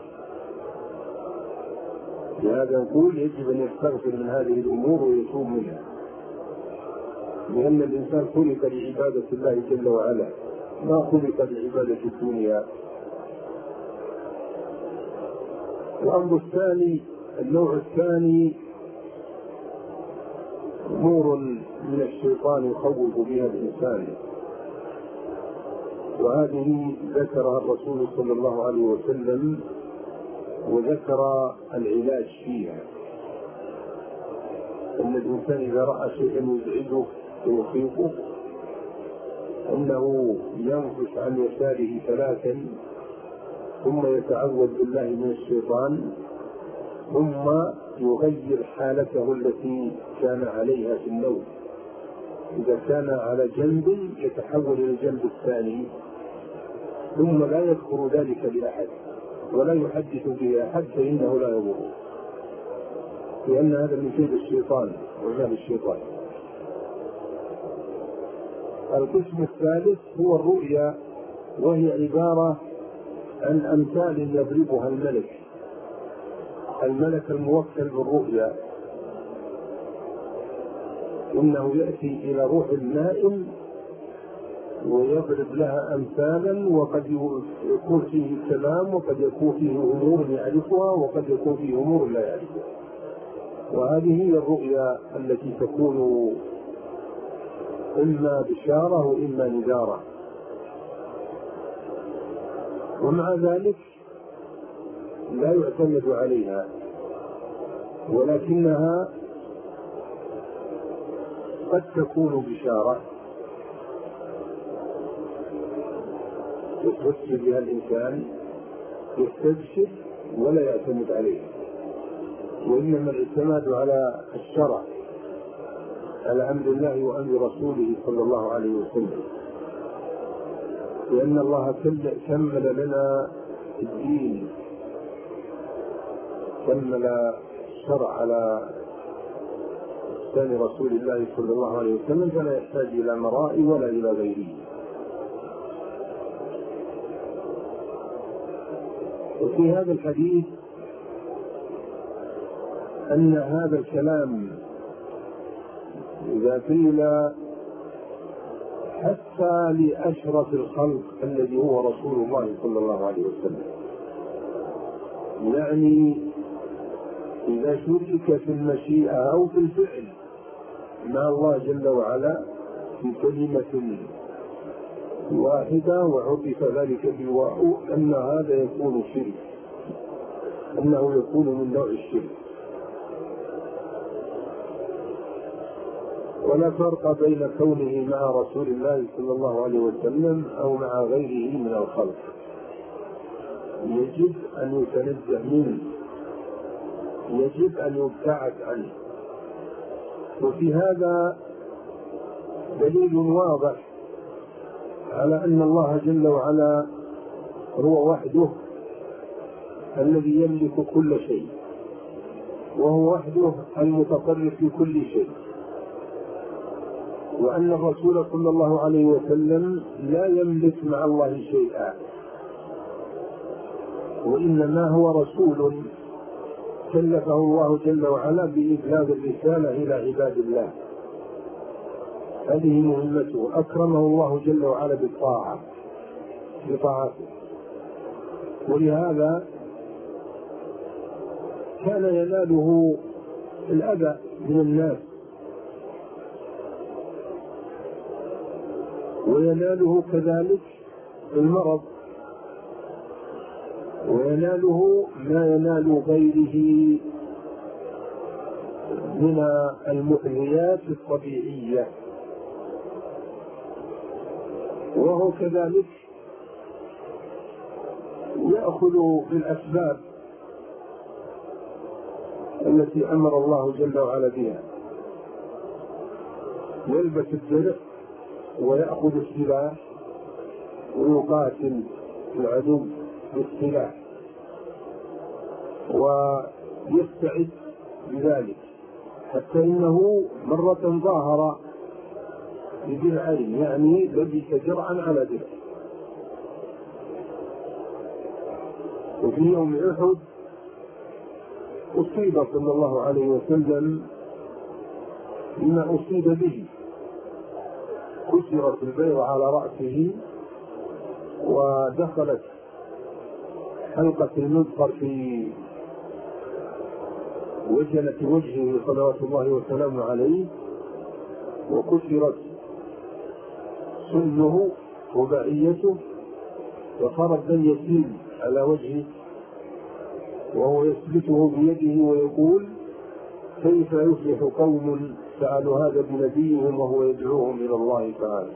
لهذا نقول يجب أن يستغفر من هذه الأمور ويتوب منها، لأن الإنسان خلق لعبادة الله جل وعلا، ما خلق لعبادة الدنيا. الأمر الثاني، النوع الثاني، أمور من الشيطان يخوف بها الإنسان، وهذه ذكرها الرسول صلى الله عليه وسلم وذكر العلاج فيها. أن الإنسان إذا رأى شيئا يزعجه ويخيفه أنه ينفس عن يساره 3 ثم يتعوذ بالله من الشيطان، ثم يغير حالته التي كان عليها في النوم. إذا كان على جنب يتحول إلى الجنب الثاني، ثم لا يذكر ذلك لأحد ولا يحدث به أحد، فإنه لا يضره، لأن هذا من كيد الشيطان وعمل الشيطان. القسم الثالث هو الرؤيا، وهي عبارة عن أمثال يضربها الملك الموكل بالرؤيا، إنه يأتي إلى روح النائم ويضرب لها أمثالا، وقد يكون فيه كلام، وقد يكون فيه أمور يعرفها، وقد يكون فيه أمور لا يعرفها. وهذه هي الرؤيا التي تكون إما بشارة وإما نذارة. ومع ذلك لا يعتمد عليها، ولكنها قد تكون بشارة يتبشر بها الإنسان، يستبشر ولا يعتمد عليها، وإنما الاعتماد على الشرع، على أمر الله وأمر رسوله صلى الله عليه وسلم، لأن الله كمل لنا الدين، كمل الشرع على لسان رسول الله صلى الله عليه وسلم، فلا يحتاج إلى مرائي ولا إلى غيره. وفي هذا الحديث أن هذا الكلام إذا قيل حتى لأشرف الخلق الذي هو رسول الله صلى الله عليه وسلم، يعني إذا شرك في المشيئة أو في الفعل مع الله جل وعلا في كلمة واحدة وعرف ذلك بالواو، أن هذا يكون شرك، أنه يكون من نوع الشرك. ولا فرق بين كونه مع رسول الله صلى الله عليه وسلم أو مع غيره من الخلق، يجب أن يتنزه منه، يجب أن يبتعد عنه. وفي هذا دليل واضح على أن الله جل وعلا هو وحده الذي يملك كل شيء، وهو وحده المتصرف في كل شيء، وأن الرسول صلى الله عليه وسلم لا يملك مع الله شيئا، وإنما هو رسول كلفه الله جل وعلا بإبلاغ الرسالة إلى عباد الله، هذه مهمته. أكرمه الله جل وعلا بطاعته، ولهذا كان يناله الأذى من الناس، ويناله كذلك المرض، ويناله ما ينال غيره من المؤذيات الطبيعية، وهو كذلك يأخذ بالأسباب التي أمر الله جل وعلا بها، يلبس الدرع ويأخذ السلاح ويقاتل العدو بالسلاح ويستعد بذلك، حتى إنه مرة ظاهر بدرعين، يعني لبس درعا على درع. وفي يوم أحد أصيب صلى الله عليه وسلم بما أصيب به، كسرت البيضة على رأسه، ودخلت حلقة المذفر في وجلت وجهه صلوات الله وسلامه عليه، وكسرت سنه وبعيته، وصار الدم يسيل على وجهه وهو يثبته بيده ويقول: كيف يفلح قوم فعلوا هذا بنبيهم وهو يدعوهم إلى الله تعالى؟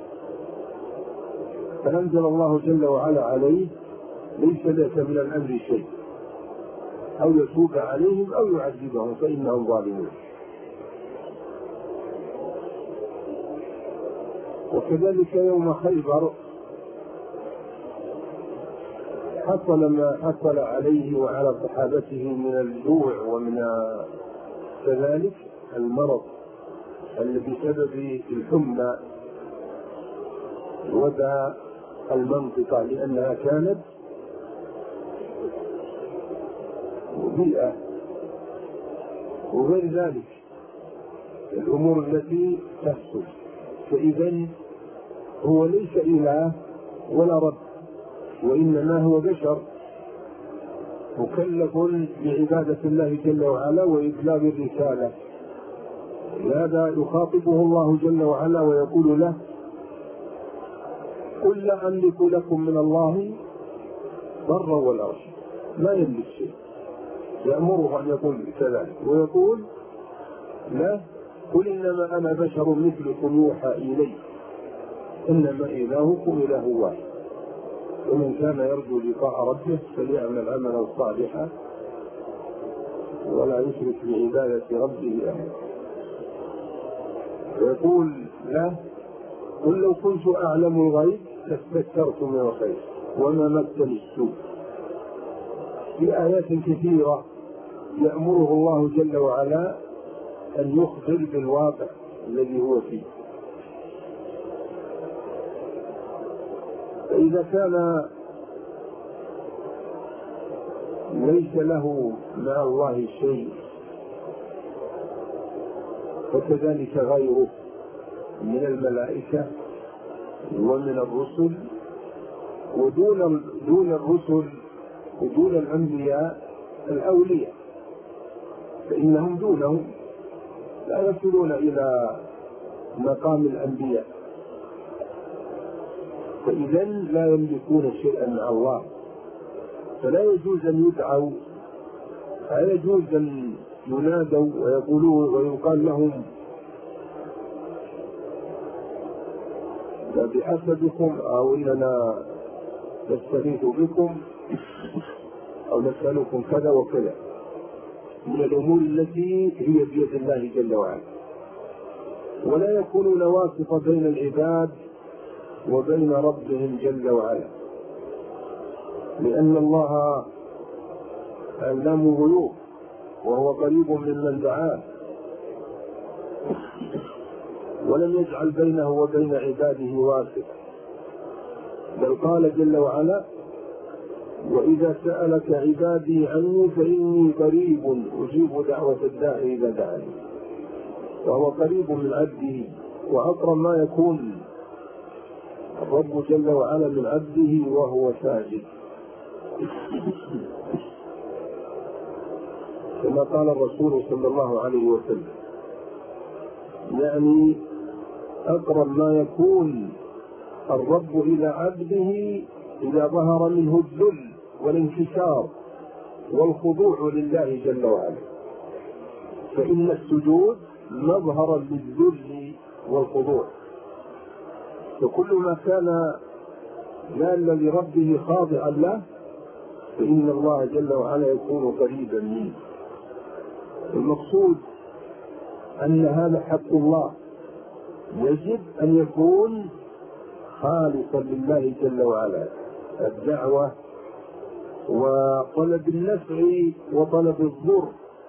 فأنزل الله جل وعلا عليه: ليس لك من الأمر شيء، أو يتوب عليهم أو يعذبهم فإنهم ظالمون. وكذلك يوم خيبر حصل ما حصل عليه وعلى صحابته من الجوع ومن كذلك المرض الذي بسبب الحمى ودع المنطقة، لأنها كانت بيئة وغير ذلك الأمور التي تحصل. فإذا هو ليس إله ولا رب، وإنما هو بشر مكلف بعبادة الله جل وعلا وإبلاغ الرسالة. لهذا يخاطبه الله جل وعلا ويقول له: قل لا أملك لكم من الله ضرا ولا رشدا. ما يملك شيء، يأمره أن يقول كذلك، ويقول لا: قل إنما أنا بشر مثلكم يوحى إلي إنما إلهكم إله واحد، ومن كان يرجو لقاء ربه فليعمل عملا صالحا ولا يشرك بعبادة ربه أحدا. ويقول لا: قل لو كنت أعلم الغيب لاستكثرت من الخير وما مسني السوء. في آيات كثيرة يأمره الله جل وعلا أن يخبر بالواقع الذي هو فيه. فإذا كان ليس له مع الله شيء، وكذلك غيره من الملائكة ومن الرسل، ودون الرسل ودون الأنبياء الأولياء، فإنهم دونهم لا يصلون إلى مقام الأنبياء، فإذا لا يملكون شيئا مع الله. فلا يجوز أن يدعوا، لا يجوز أن ينادوا ويقولوا ويقال لهم بحسبكم أو إننا نستغيث بكم أو نسألكم كذا وكذا من الأمور التي هي بيد الله جل وعلا، ولا يكونون واسطة بين العباد وبين ربهم جل وعلا، لأن الله علام الغيوب وهو قريب ممن دعاه، ولم يجعل بينه وبين عباده واسطة، بل قال جل وعلا: وإذا سألك عبادي عني فإني قريب أجيب دعوة الداعي إذا دعاني. وهو قريب من عبده، وأقرب ما يكون الرب جل وعلا من عبده وهو ساجد، كما قال الرسول صلى الله عليه وسلم، يعني أقرب ما يكون الرب إلى عبده إذا ظهر منه الذل والانكسار والخضوع لله جل وعلا، فإن السجود مظهر للذل والخضوع، فكل ما كان ذالا لربه خاضعا له فإن الله جل وعلا يكون قريبا منه. المقصود أن هذا حق الله يجب أن يكون خالصا لله جل وعلا، الدعوة وطلب النفع وطلب الضر،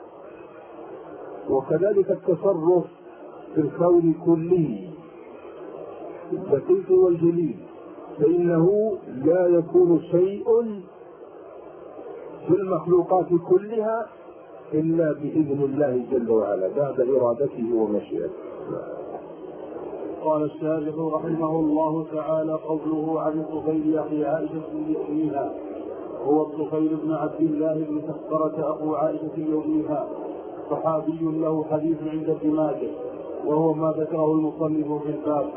وكذلك التصرف في الكون كله الدقيق والجليل، فإنه لا يكون شيء في المخلوقات كلها إلا بإذن الله جل وعلا بعد إرادته ومشيئته. قال الشارح رحمه الله تعالى: قوله عن الطفيل أخي عائشة يؤذيها، هو الطفيل بن عبد الله بن سخرة أخو عائشة يؤذيها، صحابي له حديث عند ابن ماجه وهو ما ذكره المصنف في الباب.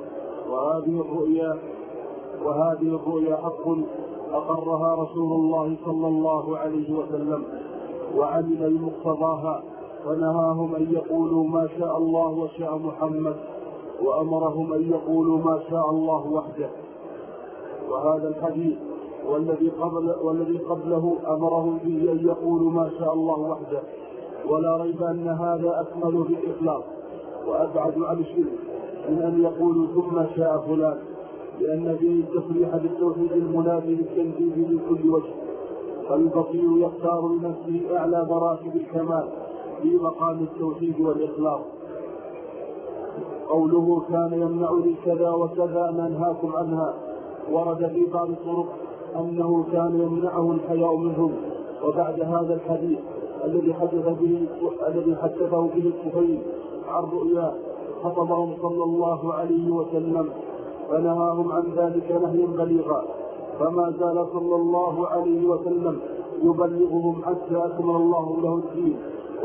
وهذه الرؤيا حق أقرها رسول الله صلى الله عليه وسلم وعمل بمقتضاها، ونهاهم أن يقولوا ما شاء الله وشاء محمد، وأمرهم أن يقولوا ما شاء الله وحده. وهذا الحديث والذي قبله أمرهم به أن يقولوا ما شاء الله وحده، ولا ريب أن هذا أكمل في الإخلاص وأبعد عن الشرك من أن يقولوا ثم شاء فلان، لأن فيه التصريح بالتوحيد المنافي للتنزيه من كل وجه. فالبصير يختار لنفسه أعلى مراتب الكمال في مقام التوحيد والإخلاص. قوله كان يمنعني كذا وكذا ننهاكم عنها ورد في بعض الطرق أنه كان يمنعه الحياء منهم. وبعد هذا الحديث الذي حدثه به الطفيل عن رؤياه خطبهم صلى الله عليه وسلم فنهاهم عن ذلك نهيا بليغا، فما زال صلى الله عليه وسلم يبلغهم حتى أكمل الله له الدين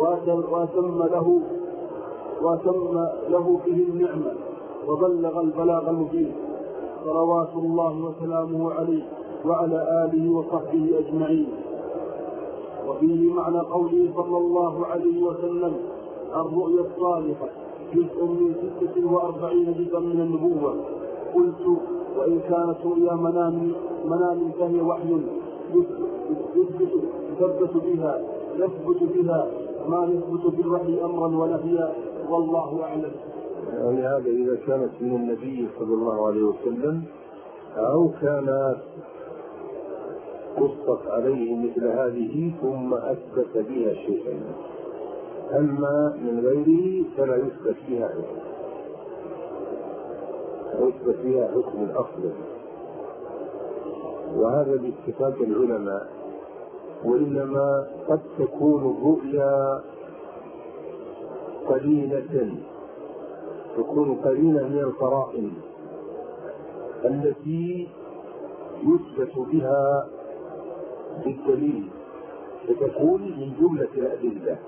وأتم له به النعمة وبلغ البلاغ المبين، صلوات الله وسلامه عليه وعلى آله وصحبه أجمعين. وفيه معنى قوله صلى الله عليه وسلم الرؤيا الصالحة جزء من 46 جزءا من النبوة. قلت وإن كانت رؤيا منام فهي وحي يثبت بها ما يثبت بالوحي أمرا ونهيا، والله أعلم. يعني هذا إذا كانت من النبي صلى الله عليه وسلم أو كانت قصت عليه مثل هذه ثم أثبت بها شيئا، أما من غيره فلا يثبت فيها حكم الأصل، وهذا باتفاق العلماء. وإنما قد تكون الرؤيا قليلة من القرائن التي يثبت بها بالدليل، فتكون من جملة الأدلة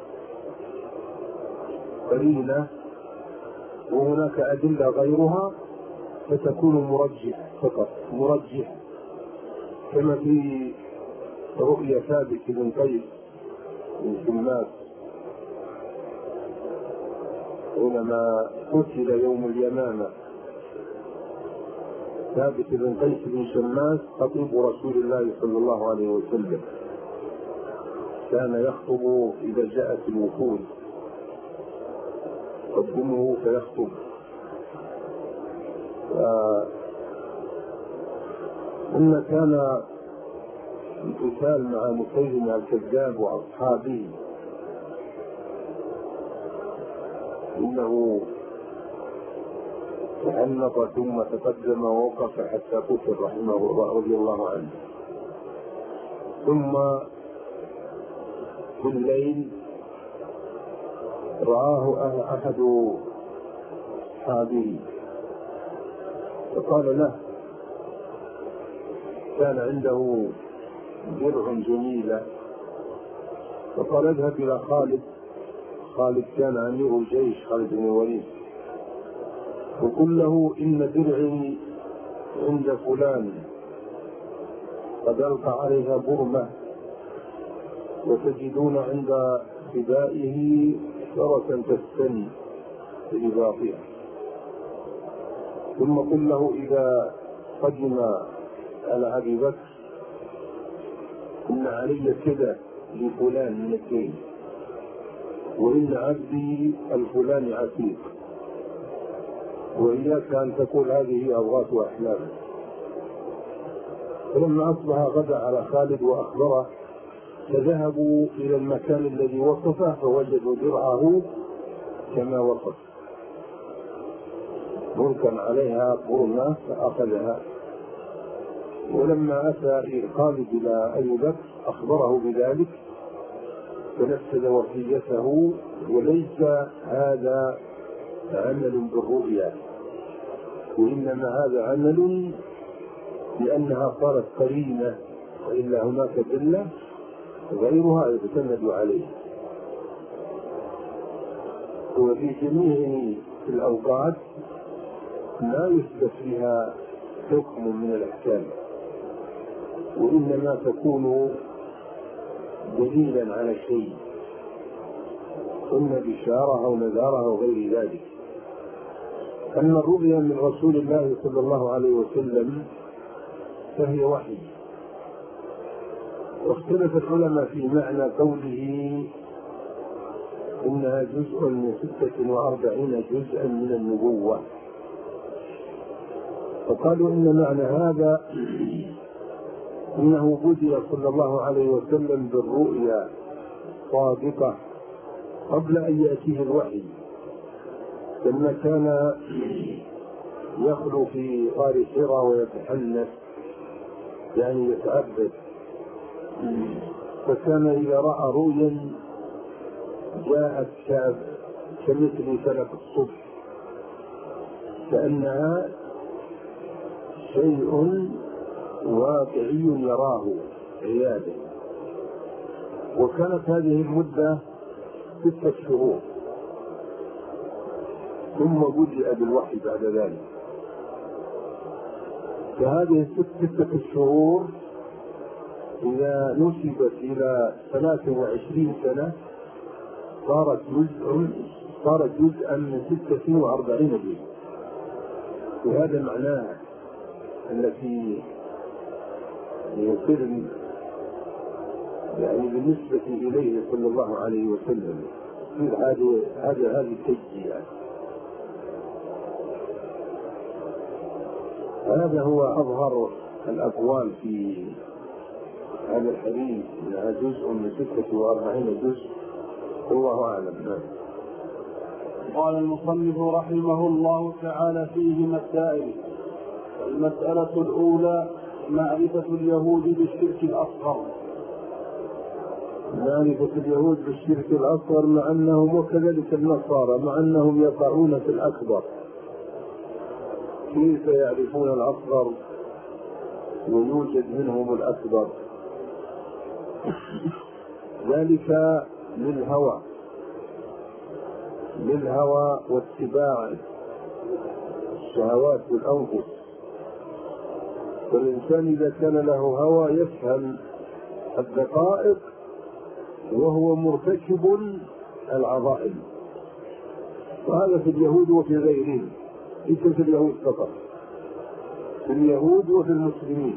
قليلة، وهناك أدلة غيرها فتكون مرجحة كما في رؤيا ثابت بن قيس بن شماس حينما قتل يوم اليمامة. ثابت بن قيس بن شماس خطيب رسول الله صلى الله عليه وسلم، كان يخطب إذا جاءت الوفود قدمه فيخطب. ثم كان القتال مع مسيلمة الكذاب وأصحابه، إنه تعنف ثم تقدم ووقف حتى قتل رحمه الله رضي الله عنه. ثم في الليل رآه أحد أصحابه فقال له، كان عنده درع جميلة، فقال اذهب إلى خالد كان أمير الجيش خالد بن الوليد، وقل له إن درعي عند فلان قد ألقى عليها برمة، وتجدون عند فدائه فرسا تستني برباطها. ثم قل له إذا قدم على أبي بكر إن علي كذا لفلان من الدين، وإن عبدي الفلان عتيق، وإياك أن تقول هذه أضغاث وأحلام. فلما أصبح غدا على خالد وأخبره، فذهبوا إلى المكان الذي وصفه فوجدوا درعه كما وصف مركا عليها برمة فأخذها. ولما أتى خالد إلى أبي بكر أخبره بذلك فنفذ وصيته. وليس هذا عمل بالرؤيا، وإنما هذا عمل لأنها صارت قرينة، وإلا هناك دلة غيرها يعتمد عليه. وفي جميع الأوقات لا يثبت فيها حكم من الأحكام، وإنما تكون دليلا على شيء، إما بشارة أو نذارة أو غير ذلك. أما الرؤيا من رسول الله صلى الله عليه وسلم فهي وحي. واختلف العلماء في معنى قوله إنها جزء من 46 جزءا من النبوة، فقالوا إن معنى هذا إنه بدأ صلى الله عليه وسلم بالرؤيا صادقة قبل أن يأتيه الوحي، لما كان يخلو في غار حراء ويتحنث يعني يتعبد، فكان إذا رأى رؤيا جاءت كمثل فلك الصبح، كأنها شيء واقعي يراه عياده. وكانت هذه المدة 6 شهور، ثم بدأ بالوحي بعد ذلك. فهذه 6 شهور إذا نسبت إلى 23 سنة صارت جزءا من 46 جزء، وهذا معناه التي يصير يعني بالنسبة إليه صلى الله عليه وسلم هذه التجزئة. هذا هو أظهر الأقوال في هذا الحديث، إنها جزء من 46 جزء، والله أعلم. قال المصنف رحمه الله تعالى فيه مسائل. المسألة الأولى معرفة اليهود بالشرك الأصغر. معرفة اليهود بالشرك الأصغر مع أنهم وكذلك النصارى مع أنهم يقعون في الأكبر. كيف يعرفون الأصغر ويوجد منهم الأكبر؟ ذلك للهوى واتباع الشهوات والأنفس. والإنسان إذا كان له هوى يفهم الدقائق وهو مرتكب العظائم، وهذا في اليهود وفي غيرهم، ليس في اليهود فقط، في اليهود وفي المسلمين.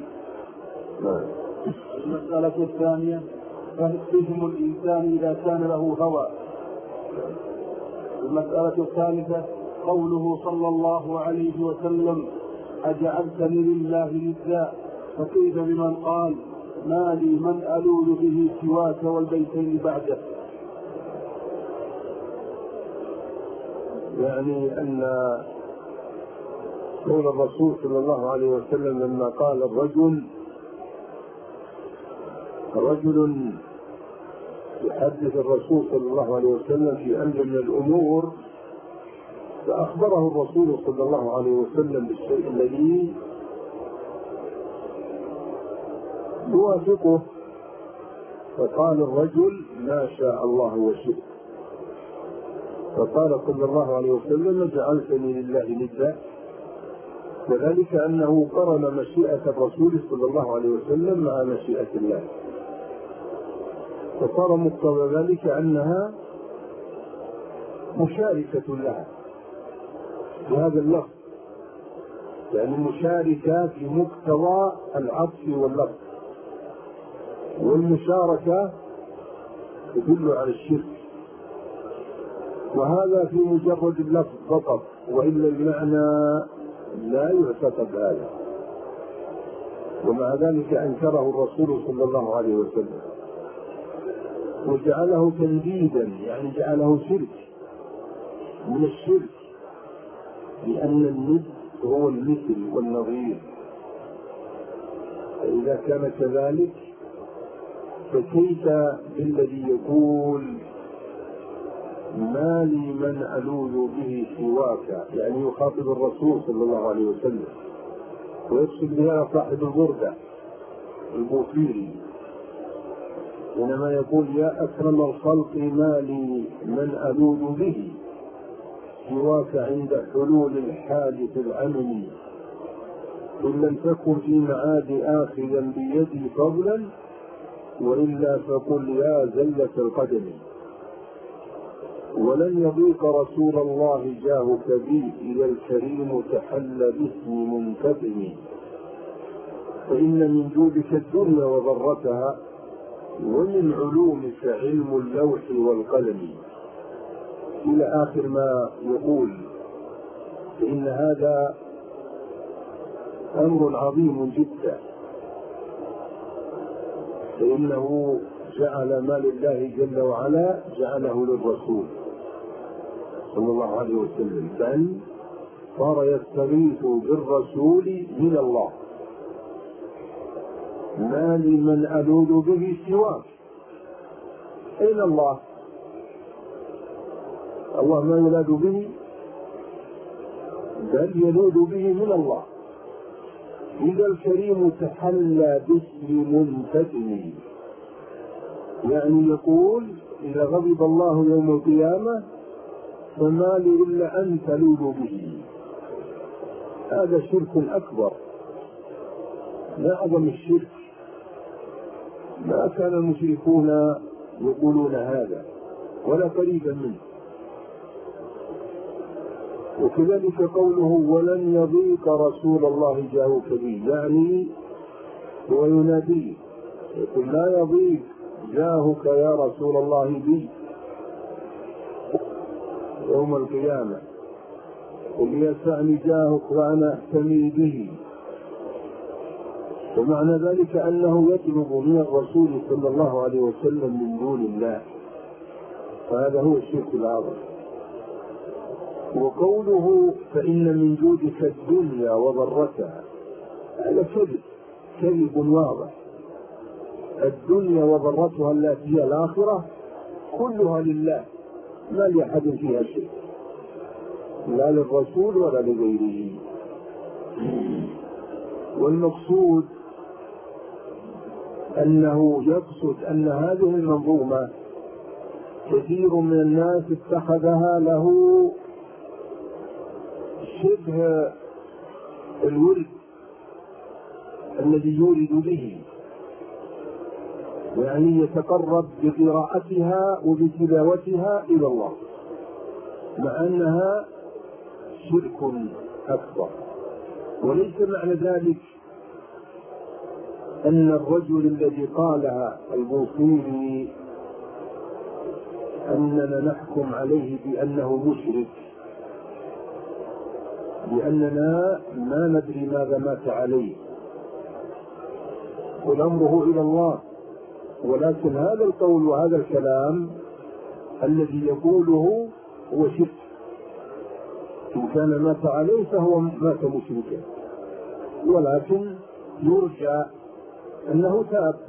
المسألة الثانية فهم الإنسان إذا كان له هوى. المسألة الثالثة قوله صلى الله عليه وسلم أجعلتني لله ندا، فكيف بمن قال ما لي من ألوذ به سواك والبيتين بعده؟ يعني أن قول الرسول صلى الله عليه وسلم لما قال رجل يحدث الرسول صلى الله عليه وسلم في أمر من الأمور، فأخبره الرسول صلى الله عليه وسلم بالشيء الذي يوافقه، فقال الرجل ما شاء الله وشئت، فقال صلى الله عليه وسلم جعلتني لله ندا، وذلك أنه قرن مشيئة الرسول صلى الله عليه وسلم مع مشيئة الله، فصار مقتضى ذلك أنها مشاركة لها بهذا اللفظ، يعني مشاركة في مقتضى العطف واللفظ، والمشاركة تدل على الشرك، وهذا في مجرد اللفظ فقط، وإلا المعنى لا يعتقد هذا، ومع ذلك أنكره الرسول صلى الله عليه وسلم وجعله تنديدا، يعني جعله شرك من الشرك، لأن الند هو المثل والنظير، فإذا كان كذلك فكيف بالذي يقول ما لي من ألوذ به سواك، يعني يخاطب الرسول صلى الله عليه وسلم، ويقصد بها صاحب البردة البوصيري، إنما يقول يا أكرم الخلق ما لي من ألوذ به، سواك عند حلول الحادث العمم، إن لم تكن في معاد آخذا بيدي فضلا، وإلا فقل يا زلة القدم. ولن يضيق رسول الله جاهك بي، إذا الكريم تحلى باسم منتقم. فإن من جودك الدنيا وضرتها، ومن علومك علم اللوح والقلم، إلى آخر ما يقول. فإن هذا أمر عظيم جدا، فإنه جعل ما لله جل وعلا جعله للرسول صلى الله عليه وسلم، بل صار يستغيث بالرسول من الله. ما لمن ألوذ به سواك. أين الله؟ الله ما يلاد به، بل يلوذ به من الله. إذا الكريم تحلى باسم منتقم، يعني يقول إذا غضب الله يوم القيامة فما لي إلا أن تلوذ به. هذا شرك أكبر، ما أعظم الشرك. ما كان المشركون يقولون هذا ولا قريبا منه. وكذلك قوله ولن يضيق رسول الله جاهك بي، يعني هو يناديه يقول لا يضيق جاهك يا رسول الله بي يوم القيامة، قل يسعني جاهك وأنا أحتمي به. ومعنى ذلك أنه يطلب من الرسول صلى الله عليه وسلم من دون الله، فهذا هو الشرك العظيم. وقوله فإن من جودك الدنيا وضرتها، هذا كذب واضح. الدنيا وضرتها التي هي الآخرة كلها لله، ما لأحد فيها شيء، لا للرسول ولا لغيره. والمقصود أنه يقصد أن هذه المنظومة كثير من الناس اتخذها له شبه الورد الذي يورد به، يعني يتقرب بقراءتها وبتلاوتها إلى الله، مع أنها شرك أكبر. وليس معنى ذلك أن الرجل الذي قالها البوصيري أننا نحكم عليه بأنه مشرك، لأننا ما ندري ماذا مات عليه، والأمر إلى الله. ولكن هذا القول وهذا الكلام الذي يقوله هو شرك. إن كان مات عليه فهو مات مشركا، ولكن يرجى أنه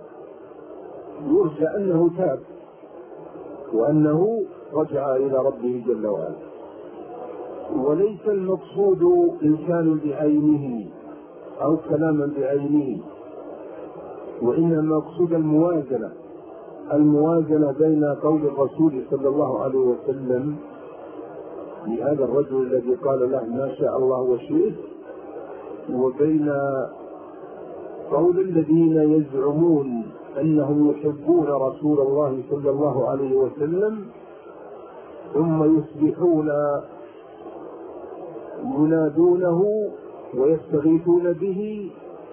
تاب وأنه رجع إلى ربه جل وعلا. وليس المقصود إنسان بعينه أو كلاما بعينه، وإنما مقصود الموازنة بين قول الرسول صلى الله عليه وسلم لهذا الرجل الذي قال له ما شاء الله وشئت، وبين قول الذين يزعمون أنهم يحبون رسول الله صلى الله عليه وسلم ثم يصبحون ينادونه ويستغيثون به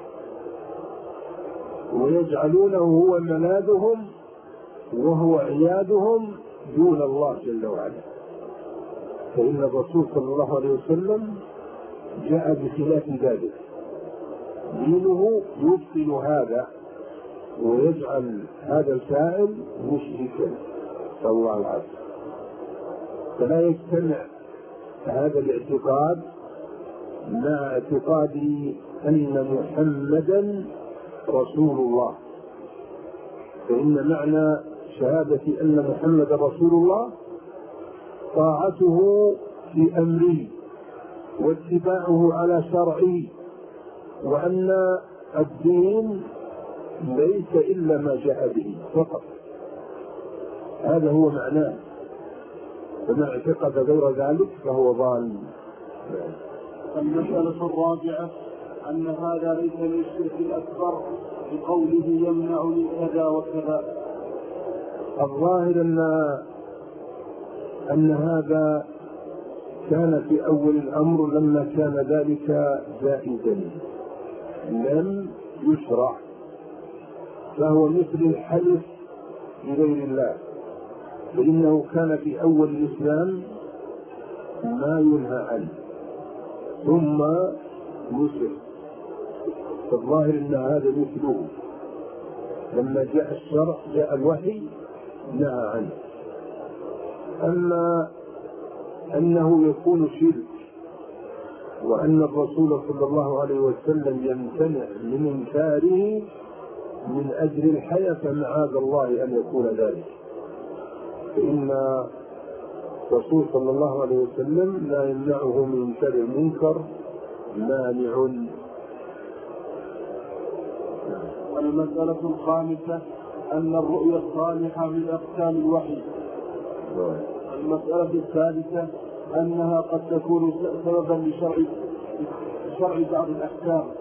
ويجعلونه هو ملاذهم وهو عيادهم دون الله جل وعلا. فإن الرسول صلى الله عليه وسلم جاء بخلاف ذلك، دينه يبطل هذا ويجعل هذا الفاعل مشركا، صلى الله عليه وسلم. فلا يجتمع هذا الاعتقاد مع اعتقاد أن محمدا رسول الله. فإن معنى شهادة أن محمدا رسول الله طاعته في أمره واتباعه على شرعه، وأن الدين ليس إلا ما جاء به فقط. هذا هو معناه. فمن اعتقد غير ذلك فهو ضال. المسألة الرابعة أن هذا ليس من الشرك الأكبر بقوله يمنعني كذا وكذا. الظاهر أن هذا كان في أول الأمر لما كان ذلك جائزا لم يشرع، فهو مثل الحلف بغير الله، فإنه كان في أول الإسلام ما ينهى عنه ثم نسخ، فالظاهر أن هذا مثله لما جاء الشرع جاء الوحي نهى عنه. أما أنه يكون شرك وأن الرسول صلى الله عليه وسلم يمتنع من إنكاره من أجل الحياة فمعاذ الله أن يكون ذلك، فإن الرسول صلى الله عليه وسلم لا يمنعه من إنكار المنكر مانع. المسألة الخامسة أن الرؤيا الصالحة من أقسام الوحي. المسألة الثالثة أنها قد تكون سببا لشرع بعض الأحكام